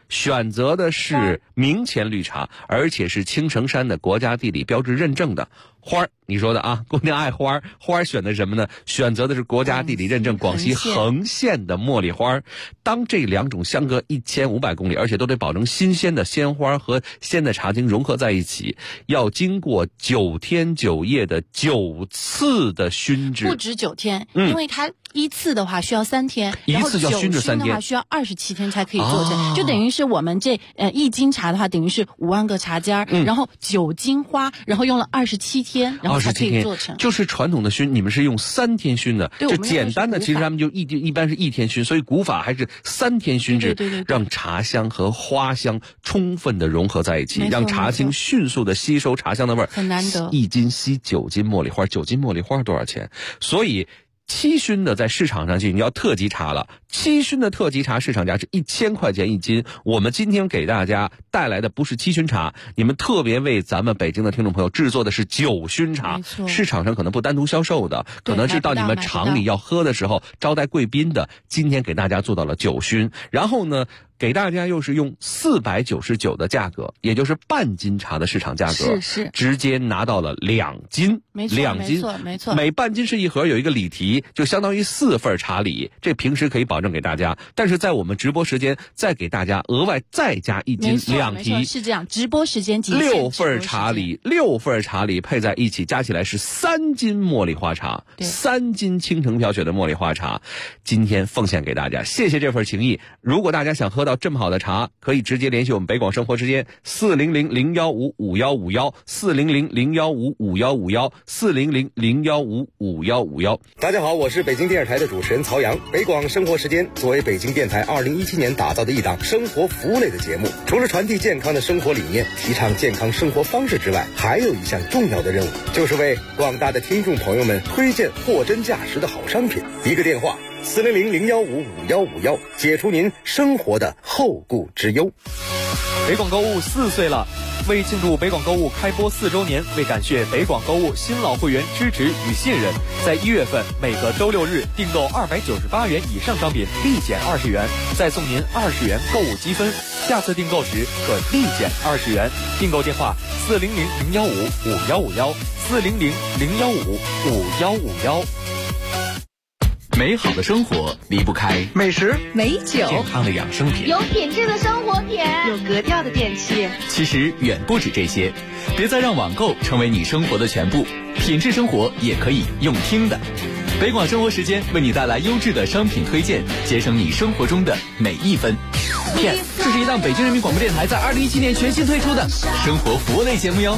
选择的是明前绿茶，而且是青城山的国家地理标志认证的。花儿，你说的啊，姑娘爱花儿，花儿选的什么呢？选择的是国家地理认证广西横县的茉莉花。当这两种相隔1500公里，而且都得保证新鲜的鲜花和鲜的茶精融合在一起，要经过9天9夜的9次的熏制， 不止9天，因为它一次的话需要3天， 一次要熏制3天， 的话需要27天才可以做成，就等于是我们这1斤茶的话，等于是5万个茶尖，然后9斤花，然后用了27天，然后才可以做成。 就是传统的熏，你们是用3天熏的，就简单的其实他们就一般是1天熏，所以古法还是3天熏制， 对， 让茶香和花香充分的融合在一起，让茶精迅速的吸收茶香的味儿， 很难得。 1斤吸9斤茉莉花，9斤茉莉花多少钱？所以七熏的在市场上就你要特级茶了，七熏的特级茶市场价是1000块钱1斤。我们今天给大家带来的不是七熏茶，你们特别为咱们北京的听众朋友制作的是9熏茶，市场上可能不单独销售的，可能是到你们厂里要喝的时候招待贵宾的，今天给大家做到了9熏。然后呢，给大家又是用499的价格，也就是半斤茶的市场价格， 是直接拿到了2斤，2斤， 没错， 每半斤是一盒，有一个礼题，就相当于4份茶礼，这平时可以保证给大家，但是在我们直播时间再给大家额外再加1斤2提， 是这样，直播时间 6份茶礼配在一起，加起来是3斤茉莉花茶，3斤倾城飘雪的茉莉花茶，今天奉献给大家，谢谢这份情谊。如果大家想喝到这么好的茶，可以直接联系我们北广生活时间400-015-5151，400-015-5151，400-015-5151。 大家好，我是北京电视台的主持人曹阳。北广生活时间作为北京电台2017年打造的一档生活服务类的节目，除了传递健康的生活理念，提倡健康生活方式之外，还有一项重要的任务，就是为广大的听众朋友们推荐货真价实的好商品。一个电话400-015-5151，解除您生活的后顾之忧。 北广购物4岁了，为庆祝北广购物开播4周年，为感谢北广购物新老会员支持与信任，在1月份每个周6日订购298元以上商品立减20元，再送您20元购物积分，下次订购时可立减20元。订购电话400-015-5151，400-015-5151。 美好的生活离不开美食、 美酒、 健康的养生品、 有品质的生活品、 有格调的电器。 其实远不止这些，别再让网购成为你生活的全部，品质生活也可以用听的。北广生活时间为你带来优质的商品推荐，节省你生活中的每一分。这是一档北京人民广播电台在2017年全新推出的生活服务类节目哟。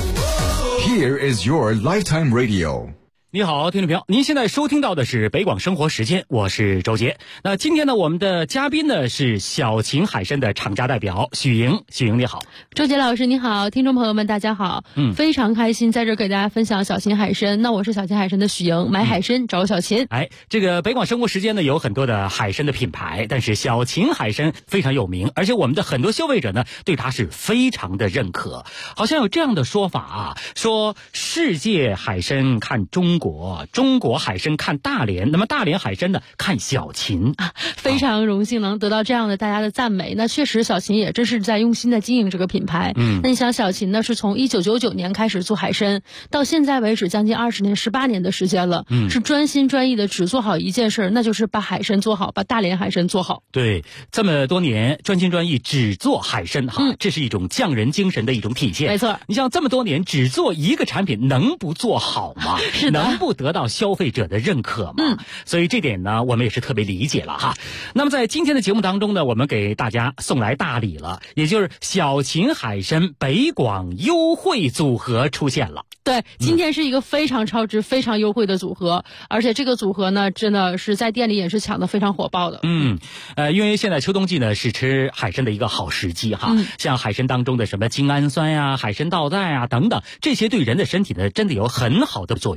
Here is your lifetime radio。 你好，听众朋友，您现在收听到的是北广生活时间，我是周杰。那今天呢，我们的嘉宾呢是小秦海参的厂家代表许莹。许莹你好。 周杰老师你好，听众朋友们大家好。非常开心在这给大家分享小秦海参。那我是小秦海参的许莹，买海参找小秦。 这个北广生活时间呢有很多的海参的品牌，但是小秦海参非常有名，而且我们的很多消费者呢对它是非常的认可。好像有这样的说法啊，说世界海参看中国，中国海参看大连，那么大连海参呢看小秦啊，非常荣幸能得到这样的大家的赞美。那确实小秦也真是在用心的经营这个品牌。那你想小秦呢是从1999年开始做海参，到现在为止将近20年18年的时间了，是专心专意的只做好一件事，那就是把海参做好，把大连海参做好。 对，这么多年专心专意只做海参哈，这是一种匠人精神的一种体现。 没错， 你像这么多年只做一个产品，能不做好吗？ 是的， 能不得到消费者的认可吗？所以这点呢，我们也是特别理解了哈。那么在今天的节目当中呢，我们给大家送来大礼了，也就是小秦海参北广优惠组合出现了。 对，今天是一个非常超值、非常优惠的组合，而且这个组合呢，真的是在店里也是抢得非常火爆的。 因为现在秋冬季呢是吃海参的一个好时机哈，像海参当中的什么精氨酸呀、海参皂苷啊等等，这些对人的身体呢真的有很好的作用。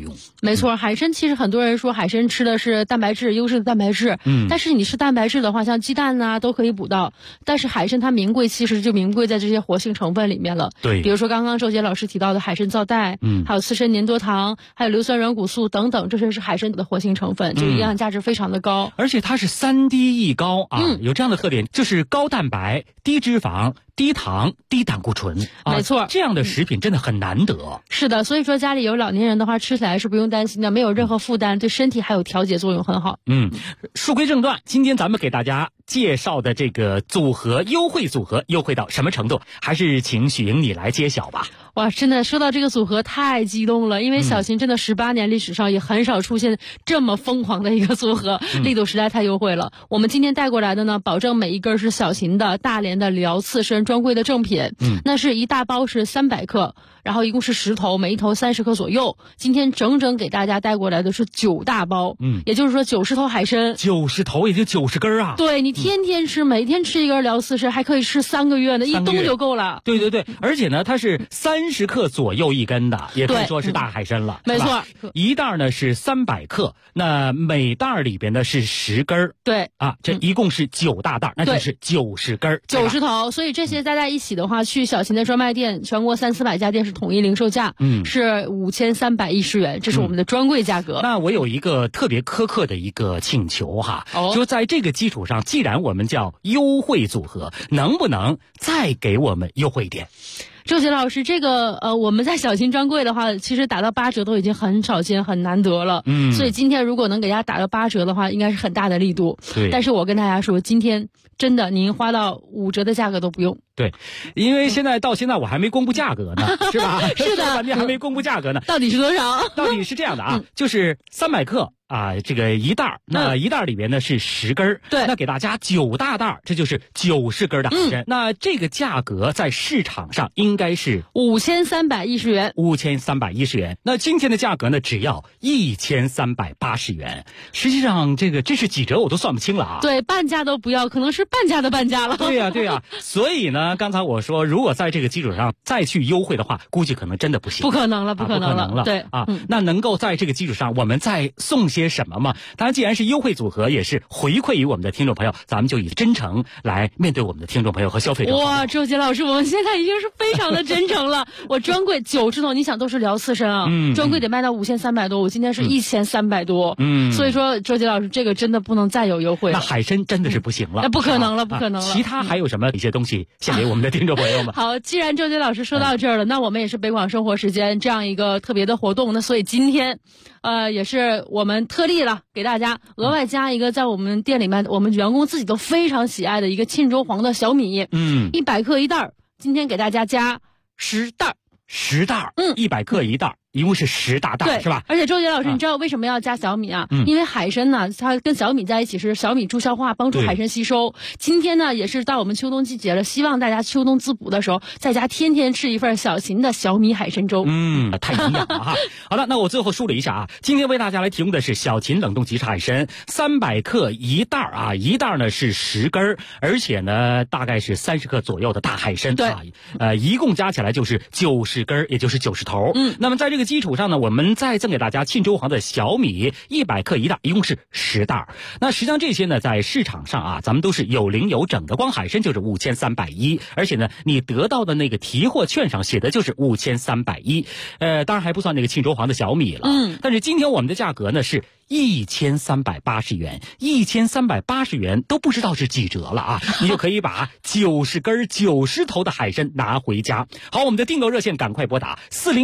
没错，海参其实很多人说海参吃的是蛋白质，优质的蛋白质。但是你吃蛋白质的话，像鸡蛋呐都可以补到。但是海参它名贵，其实就名贵在这些活性成分里面了。 对， 比如说刚刚周杰老师提到的海参皂苷，还有刺参粘多糖，还有硫酸软骨素等等，这些是海参的活性成分，就营养价值非常的高。 而且它是3低一高啊，有这样的特点，就是高蛋白、低脂肪、低糖、低胆固醇。 没错， 这样的食品真的很难得。 是的，所以说家里有老年人的话，吃起来是不用担心的，没有任何负担，对身体还有调节作用很好。 书归正传，今天咱们给大家介绍的这个组合优惠组合优惠到什么程度，还是请许莹你来揭晓吧。 哇，真的说到这个组合太激动了，因为小秦真的18年历史上也很少出现这么疯狂的一个组合，力度实在太优惠了。我们今天带过来的呢，保证每一根是小秦的大连的辽刺参专柜的正品，那是一大包是300克，然后一共是10头，每一头30克左右。今天整整给大家带过来的是9大包，也就是说90头海参 ，90头也就90根啊。 对，你天天吃，每天吃一根辽刺参，还可以吃3个月呢，一冬就够了。 对对对，而且呢，它是30克左右一根的，也可以说是大海参了。 没错， 一袋呢是300克，那每袋里边呢是10根。 对啊，这一共是9大袋，那就是90根 ，90头。所以这些加在一起的话，去小秦的专卖店，全国300-400家店是统一零售价，是5310元，这是我们的专柜价格。 那我有一个特别苛刻的一个请求哈，就在这个基础上，既然我们叫优惠组合，能不能再给我们优惠一点？ 周杰老师，这个我们在小秦专柜的话，其实打到8折都已经很少见、很难得了。所以今天如果能给大家打到8折的话，应该是很大的力度。 对。 但是我跟大家说，今天真的您花到5折的价格都不用。 对，因为到现在我还没公布价格呢，是吧？ 是的， 你还没公布价格呢。 到底是多少？ 到底是这样的啊，就是300克啊，这个一袋，那一袋里边呢是10根， 对， 那给大家9大袋，这就是90根的海参。那这个价格在市场上应该是 5310元 ，5310元。那今天的价格呢，只要1380元。实际上，这是几折我都算不清了啊。 对，半价都不要，可能是半价的半价了。 对呀，对呀。所以呢，刚才我说，如果在这个基础上再去优惠的话，估计可能真的不行。 不可能了，不可能了。对啊，那能够在这个基础上，我们再送些什么吗？当然，既然是优惠组合，也是回馈于我们的听众朋友，咱们就以真诚来面对我们的听众朋友和消费者。 哇，周杰老师，我们现在已经是非常的真诚了。我专柜90头，你想都是辽刺参啊，专柜得卖到5300多，我今天是1300多。所以说，周杰老师，这个真的不能再有优惠了。 那海参真的是不行了， 那不可能了，不可能了。 其他还有什么一些东西献给我们的听众朋友们？ 好，既然周杰老师说到这儿了，那我们也是北广生活时间这样一个特别的活动，那所以今天，也是我们特例了，给大家额外加一个在我们店里面我们员工自己都非常喜爱的一个沁州黄的小米，100克一袋，今天给大家加10袋 ，10袋，100克一袋。一共是10大袋，是吧？ 而且周杰老师，你知道为什么要加小米啊？因为海参呢，它跟小米在一起是小米助消化，帮助海参吸收。今天呢，也是到我们秋冬季节了，希望大家秋冬滋补的时候，在家天天吃一份小秦的小米海参粥。 太营养了哈。好了，那我最后梳理一下啊，今天为大家来提供的是小秦冷冻即食海参，300克一袋啊，一袋呢是10根，而且呢大概是30克左右的大海参。 对， 一共加起来就是90根，也就是90头。那么在这个基础上呢，我们再赠给大家沁州黄的小米100克一袋，一共是10袋。那实际上这些呢，在市场上啊，咱们都是有零有整的，光海参就是5310，而且呢，你得到的那个提货券上写的就是5310，当然还不算那个沁州黄的小米了。但是今天我们的价格呢是1380元，1380元都不知道是几折了啊！你就可以把90根90头的海参拿回家。好，我们的订购热线赶快拨打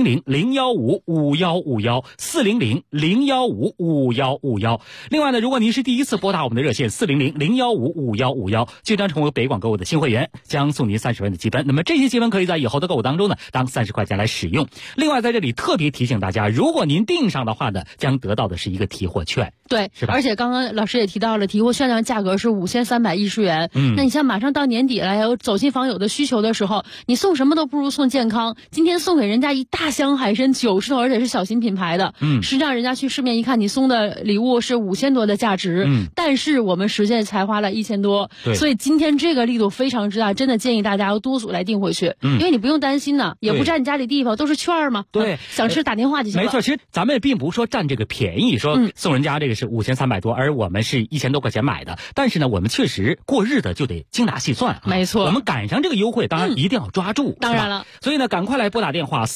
400-015-5151，400-015-5151。另外呢，如果您是第一次拨打我们的热线400-015-5151，就将成为北广购物的新会员，将送您30元的积分。那么这些积分可以在以后的购物当中呢，当30块钱来使用。另外在这里特别提醒大家，如果您订上的话呢，将得到的是一个提货券。 对， 是吧？ 而且刚刚老师也提到了，提货券的价格是5310元。那你像马上到年底了，有走亲访友的需求的时候，你送什么都不如送健康。今天送给人家一大箱海参90头，而且是小型品牌的。实际上人家去市面一看，你送的礼物是5000多的价值。但是我们实际才花了1000多。所以今天这个力度非常之大，真的建议大家要多组来订回去。因为你不用担心呢，也不占你家里地方，都是券嘛。 对， 想吃打电话就行了。 没错，其实咱们并不是说占这个便宜，说送人家这个是5300多，而我们是1000多块钱买的。但是呢，我们确实过日子就得精打细算。 没错， 我们赶上这个优惠，当然一定要抓住。 当然了， 所以呢，赶快来拨打电话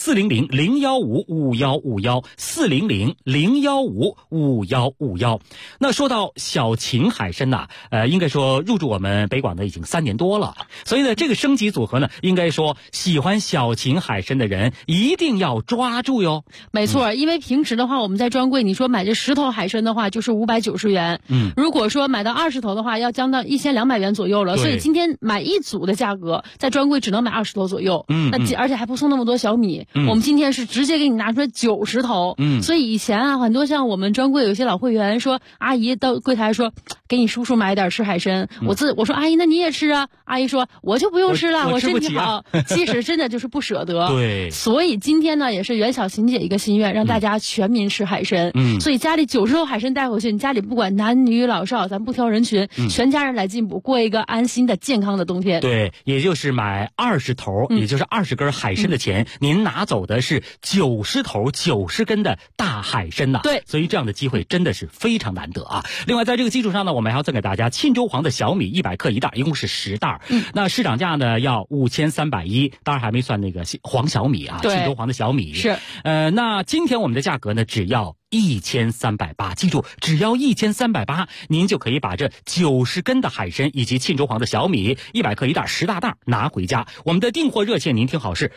400-015-5151，400-015-5151。那说到小秦海参呐，应该说入驻我们北广的已经3年多了。所以呢，这个升级组合呢，应该说喜欢小秦海参的人一定要抓住哟。 没错，因为平时的话，我们在专柜，你说买这10头海参的话，就是590元。如果说买到20头的话，要将到1200元左右了。所以今天买一组的价格，在专柜只能买20头左右。而且还不送那么多小米。我们今天是直接给你拿出来90头。所以以前啊，很多像我们专柜有些老会员说，阿姨到柜台说，给你叔叔买点吃海参。我说阿姨，那你也吃啊？阿姨说我就不用吃了，我身体好。其实真的就是不舍得。 对。 所以今天呢，也是袁小琴姐一个心愿，让大家全民吃海参。所以家里90头海参带回去，你家里不管男女老少，咱不挑人群，全家人来进补，过一个安心的健康的冬天。 对，也就是买20头，也就是20根海参的钱，您拿走的是90头90根的大海参呐。 对， 所以这样的机会真的是非常难得啊。另外，在这个基础上呢，我们还要赠给大家沁州黄的小米100克1袋，一共是10袋。那市场价呢要5310，当然还没算那个黄小米啊，沁州黄的小米是。 那今天我们的价格呢，只要1380，记住，只要1380，您就可以把这90根的海参以及沁州黄的小米100克1袋10大袋拿回家。我们的订货热线您听好是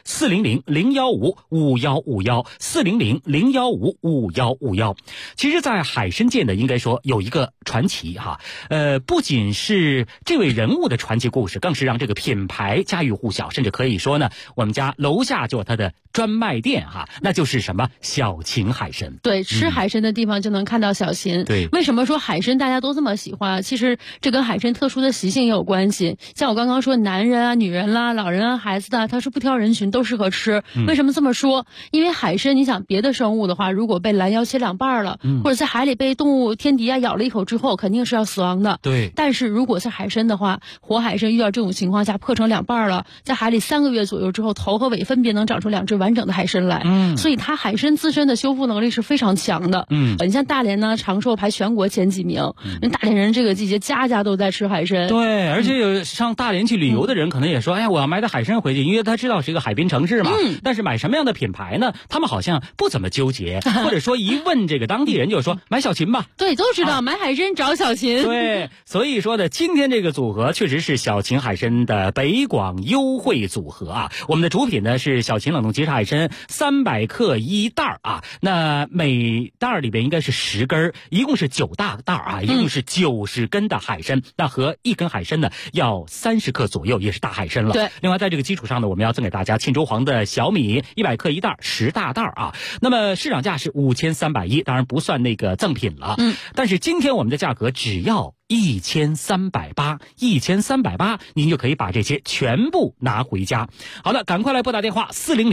400-015-5151，400-015-5151。其实在海参界呢，应该说有一个传奇哈，不仅是这位人物的传奇故事，更是让这个品牌家喻户晓，甚至可以说呢，我们家楼下就有它的专卖店哈，那就是什么小秦海参。 对，吃海参的地方就能看到小秦。 对， 为什么说海参大家都这么喜欢？其实这跟海参特殊的习性也有关系。像我刚刚说，男人啊、女人啦、老人啊、孩子的，他是不挑人群，都适合吃。为什么这么说？因为海参，你想别的生物的话，如果被拦腰切2半了，或者在海里被动物天敌啊咬了一口之后，肯定是要死亡的。 对。 但是如果是海参的话，活海参遇到这种情况下破成2半了，在海里3个月左右之后，头和尾分别能长出2只完整的海参来。所以它海参自身的修复能力是非常强的。你像大连呢，长寿排全国前几名。大连人这个季节家家都在吃海参。 对，而且有上大连去旅游的人可能也说，哎呀，我要买点海参回去，因为他知道是一个海滨城市嘛。但是买什么样的品牌呢？他们好像不怎么纠结，或者说一问这个当地人就说买小秦吧。 对，都知道买海参找小秦。 对，所以说呢，今天这个组合确实是小秦海参的北广优惠组合啊。我们的主品呢是小秦冷冻即食海参300克1袋啊，那每袋里边应该是10根，一共是9大袋啊，一共是90根的海参。那和1根海参呢要30克左右，也是大海参了。 对。 另外在这个基础上呢，我们要赠给大家沁州黄的小米100克1袋10大袋啊。那么市场价是5310，当然不算那个赠品了。但是今天我们的价格只要1380，1380，您就可以把这些全部拿回家。好的，赶快来拨打电话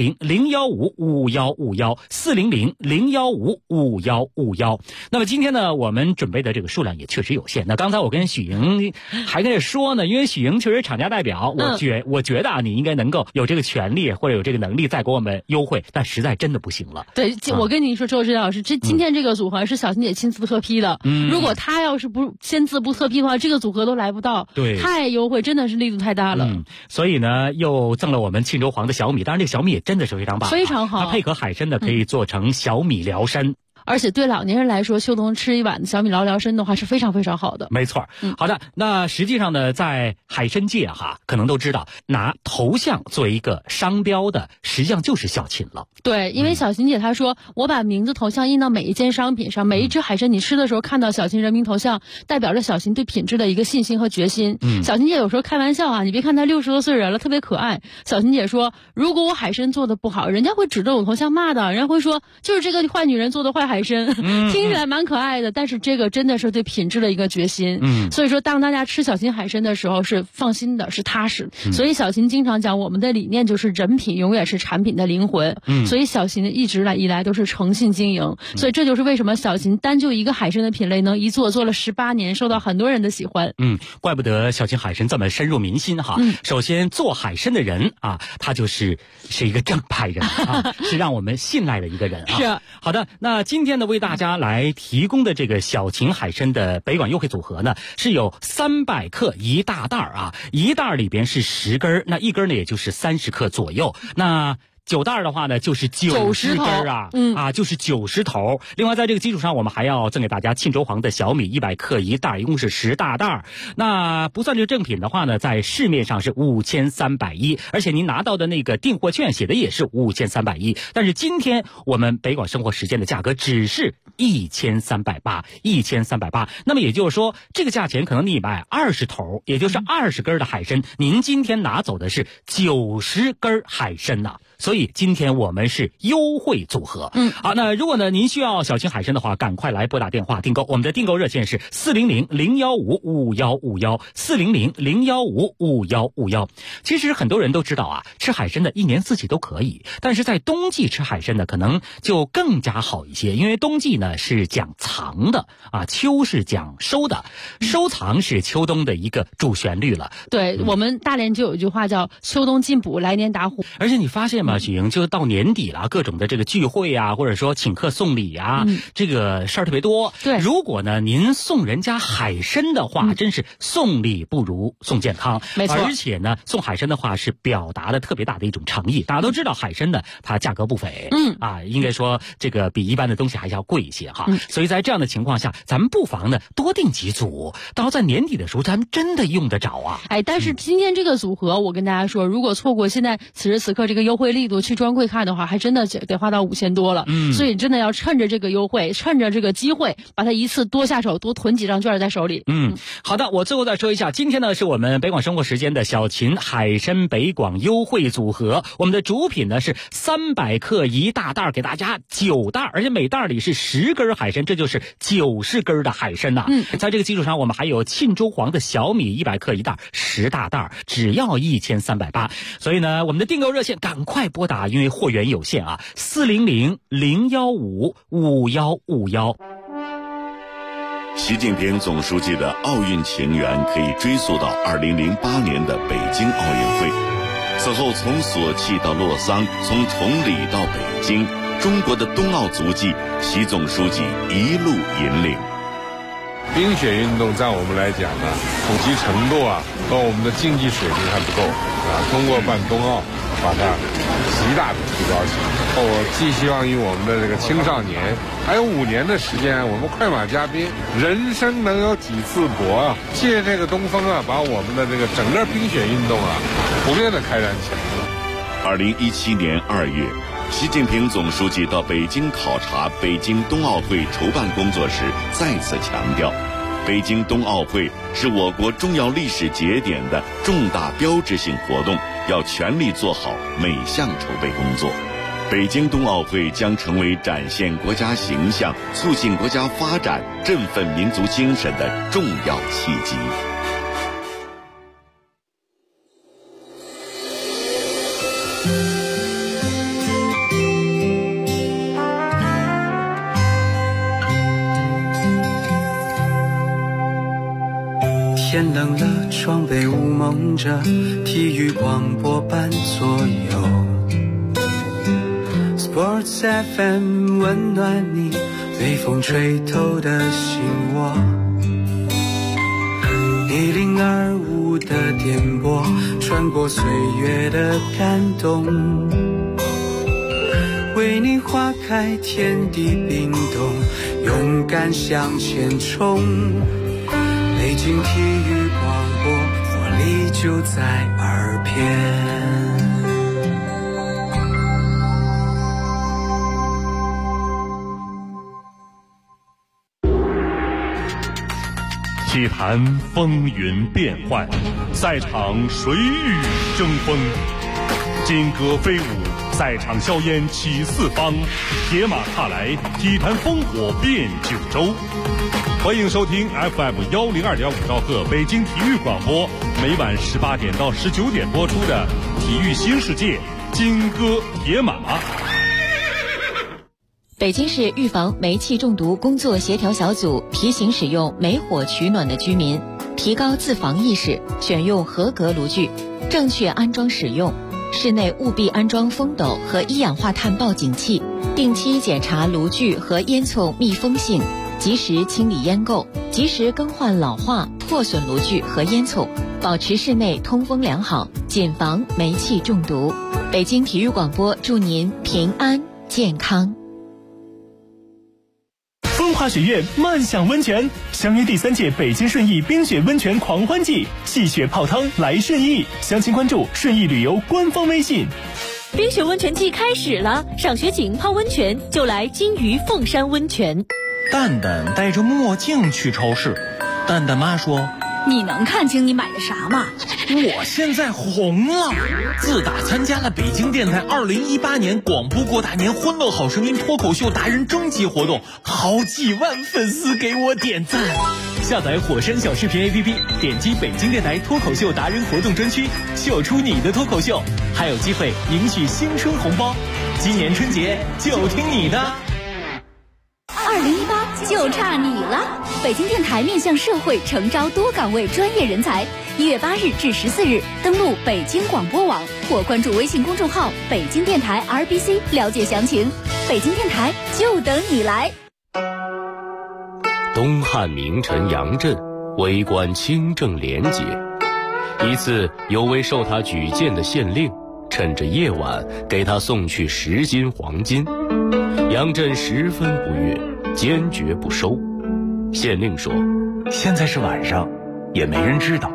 400-015-5151，400-015-5151。那么今天呢，我们准备的这个数量也确实有限。那刚才我跟许莹还跟着说呢，因为许莹确实厂家代表，我觉得啊，你应该能够有这个权利或者有这个能力再给我们优惠，但实在真的不行了。 对，我跟你说，周志老师，今天这个组合是小秦姐亲自特批的。如果她要是不签字不特批的话，这个组合都来不到。 对， 太优惠，真的是力度太大了。 所以呢，又赠了我们沁州黄的小米，当然这个小米也真的是非常棒， 非常好。 它配合海参呢，可以做成小米疗参。 而且对老年人来说，秋冬吃一碗小米疗参的话是非常非常好的。 没错。好的，那实际上呢，在海参界可能都知道，拿头像作为一个商标的，实际上就是小秦了。 对，因为小秦姐她说，我把名字头像印到每一件商品上，每一只海参你吃的时候看到小秦人名头像，代表着小秦对品质的一个信心和决心。小秦姐有时候开玩笑啊，你别看她60多岁人了，特别可爱。小秦姐说，如果我海参做的不好，人家会指着我头像骂的，人家会说就是这个坏女人做的坏海海参，听起来蛮可爱的，但是这个真的是对品质的一个决心。所以说当大家吃小秦海参的时候是放心的，是踏实。所以小秦经常讲，我们的理念就是人品永远是产品的灵魂。所以小秦一直以来都是诚信经营。所以这就是为什么小秦单就一个海参的品类能一做了18年，受到很多人的喜欢。 怪不得小秦海参这么深入民心哈。首先做海参的人啊，他是一个正派人啊，是让我们信赖的一个人啊。 是。 好的，那今天呢为大家来提供的这个小秦海参的北广优惠组合呢，是有300克一大袋啊，一袋里边是10根，那一根呢也就是30克左右。那9袋的话呢，就是90根啊，就是90头。另外，在这个基础上，我们还要赠给大家沁州黄的小米100克一袋，一共是10大袋。那不算这个正品的话呢，在市面上是5310，而且您拿到的那个订货券写的也是5310。但是今天我们北广生活时间的价格只是1380，1380。那么也就是说，这个价钱可能你买20头，也就是20根的海参，您今天拿走的是90根海参呐。所以今天我们是优惠组合。好，那如果呢您需要小秦海参的话，赶快来拨打电话订购。我们的订购热线是400-015-5151，400-015-5151。其实很多人都知道啊，吃海参的一年四季都可以，但是在冬季吃海参呢，可能就更加好一些，因为冬季呢是讲藏的啊，秋是讲收的，收藏是秋冬的一个主旋律了。 对，我们大连就有一句话叫秋冬进补，来年打虎。 而且你发现许莹，就到年底了，各种的这个聚会啊，或者说请客送礼啊，这个事儿特别多。 对， 如果呢您送人家海参的话，真是送礼不如送健康。 没错。 而且呢，送海参的话是表达的特别大的一种诚意。大家都知道海参呢，它价格不菲，应该说这个比一般的东西还要贵一些哈。所以在这样的情况下，咱们不妨呢多订几组，到在年底的时候，咱们真的用得着啊。 但是今天这个组合，我跟大家说，如果错过现在此时此刻这个优惠力度去专柜看的话，还真的得花到5000多了。所以真的要趁着这个优惠，趁着这个机会，把它一次多下手，多囤几张券在手里。 好的，我最后再说一下，今天呢是我们北广生活时间的小秦海参北广优惠组合，我们的主品呢是300克一大袋，给大家9袋，而且每袋里是10根海参，这就是90根的海参呐。在这个基础上，我们还有沁州黄的小米100克一袋，10大袋，只要1380。所以呢，我们的订购热线赶快拨打，因为货源有限啊，400-015-5151。 习近平总书记的奥运情缘可以追溯到2008年的北京奥运会。此后从索契到洛桑，从崇礼到北京，中国的冬奥足迹，习总书记一路引领。 冰雪运动在我们来讲呢，普及程度和我们的竞技水平还不够通过办冬奥，把它极大的提高起来。我寄希望于我们的这个青少年，还有5年的时间，我们快马加鞭，人生能有几次搏借这个东风把我们的这个整个冰雪运动普遍的开展起来。 2017年2月，习近平总书记到北京考察北京冬奥会筹办工作时，再次强调，北京冬奥会是我国重要历史节点的重大标志性活动，要全力做好每项筹备工作。北京冬奥会将成为展现国家形象、促进国家发展、振奋民族精神的重要契机。 天冷了，窗被雾蒙着，体育广播般左右。Sports FM 温暖你被风吹透的心窝。1025的电波穿过岁月的感动，为你划开天地冰冻，勇敢向前冲。北京体育广播，活力就在耳边。 体坛风云变幻，赛场谁与争锋？金戈飞舞， 赛场硝烟起四方，铁马踏来，体坛烽火遍九州。欢迎收听 FM102.5兆赫北京体育广播，每晚18点到19点播出的《体育新世界》金戈铁马。 北京市预防煤气中毒工作协调小组提醒使用煤火取暖的居民提高自防意识，选用合格炉具，正确安装使用。室内务必安装风斗和一氧化碳报警器，定期检查炉具和烟囱密封性，及时清理烟垢，及时更换老化破损炉具和烟囱，保持室内通风良好，谨防煤气中毒。北京体育广播祝您平安健康。 风华学院漫享温泉相约第3届北京顺义冰雪温泉狂欢季，戏雪泡汤来顺义，详情关注顺义旅游官方微信。 冰雪温泉季开始了，赏雪景泡温泉就来金鱼凤山温泉。 蛋蛋戴着墨镜去超市，蛋蛋妈说：“ 你能看清你买的啥吗？” 我现在红了，自打参加了北京电台2018年广播过大年欢乐好声音脱口秀达人征集活动，好几万粉丝给我点赞。 下载火山小视频 APP， 点击北京电台脱口秀达人活动专区，秀出你的脱口秀，还有机会赢取新春红包。今年春节就听你的。 2018就差你了！北京电台面向社会诚招多岗位专业人才，1月8日至14日登录北京广播网或关注微信公众号北京电台 RBC 了解详情。北京电台就等你来。 东汉名臣杨震为官清正廉洁，一次有位受他举荐的县令趁着夜晚给他送去10斤黄金，杨震十分不悦，坚决不收。县令说：“ 现在是晚上，也没人知道，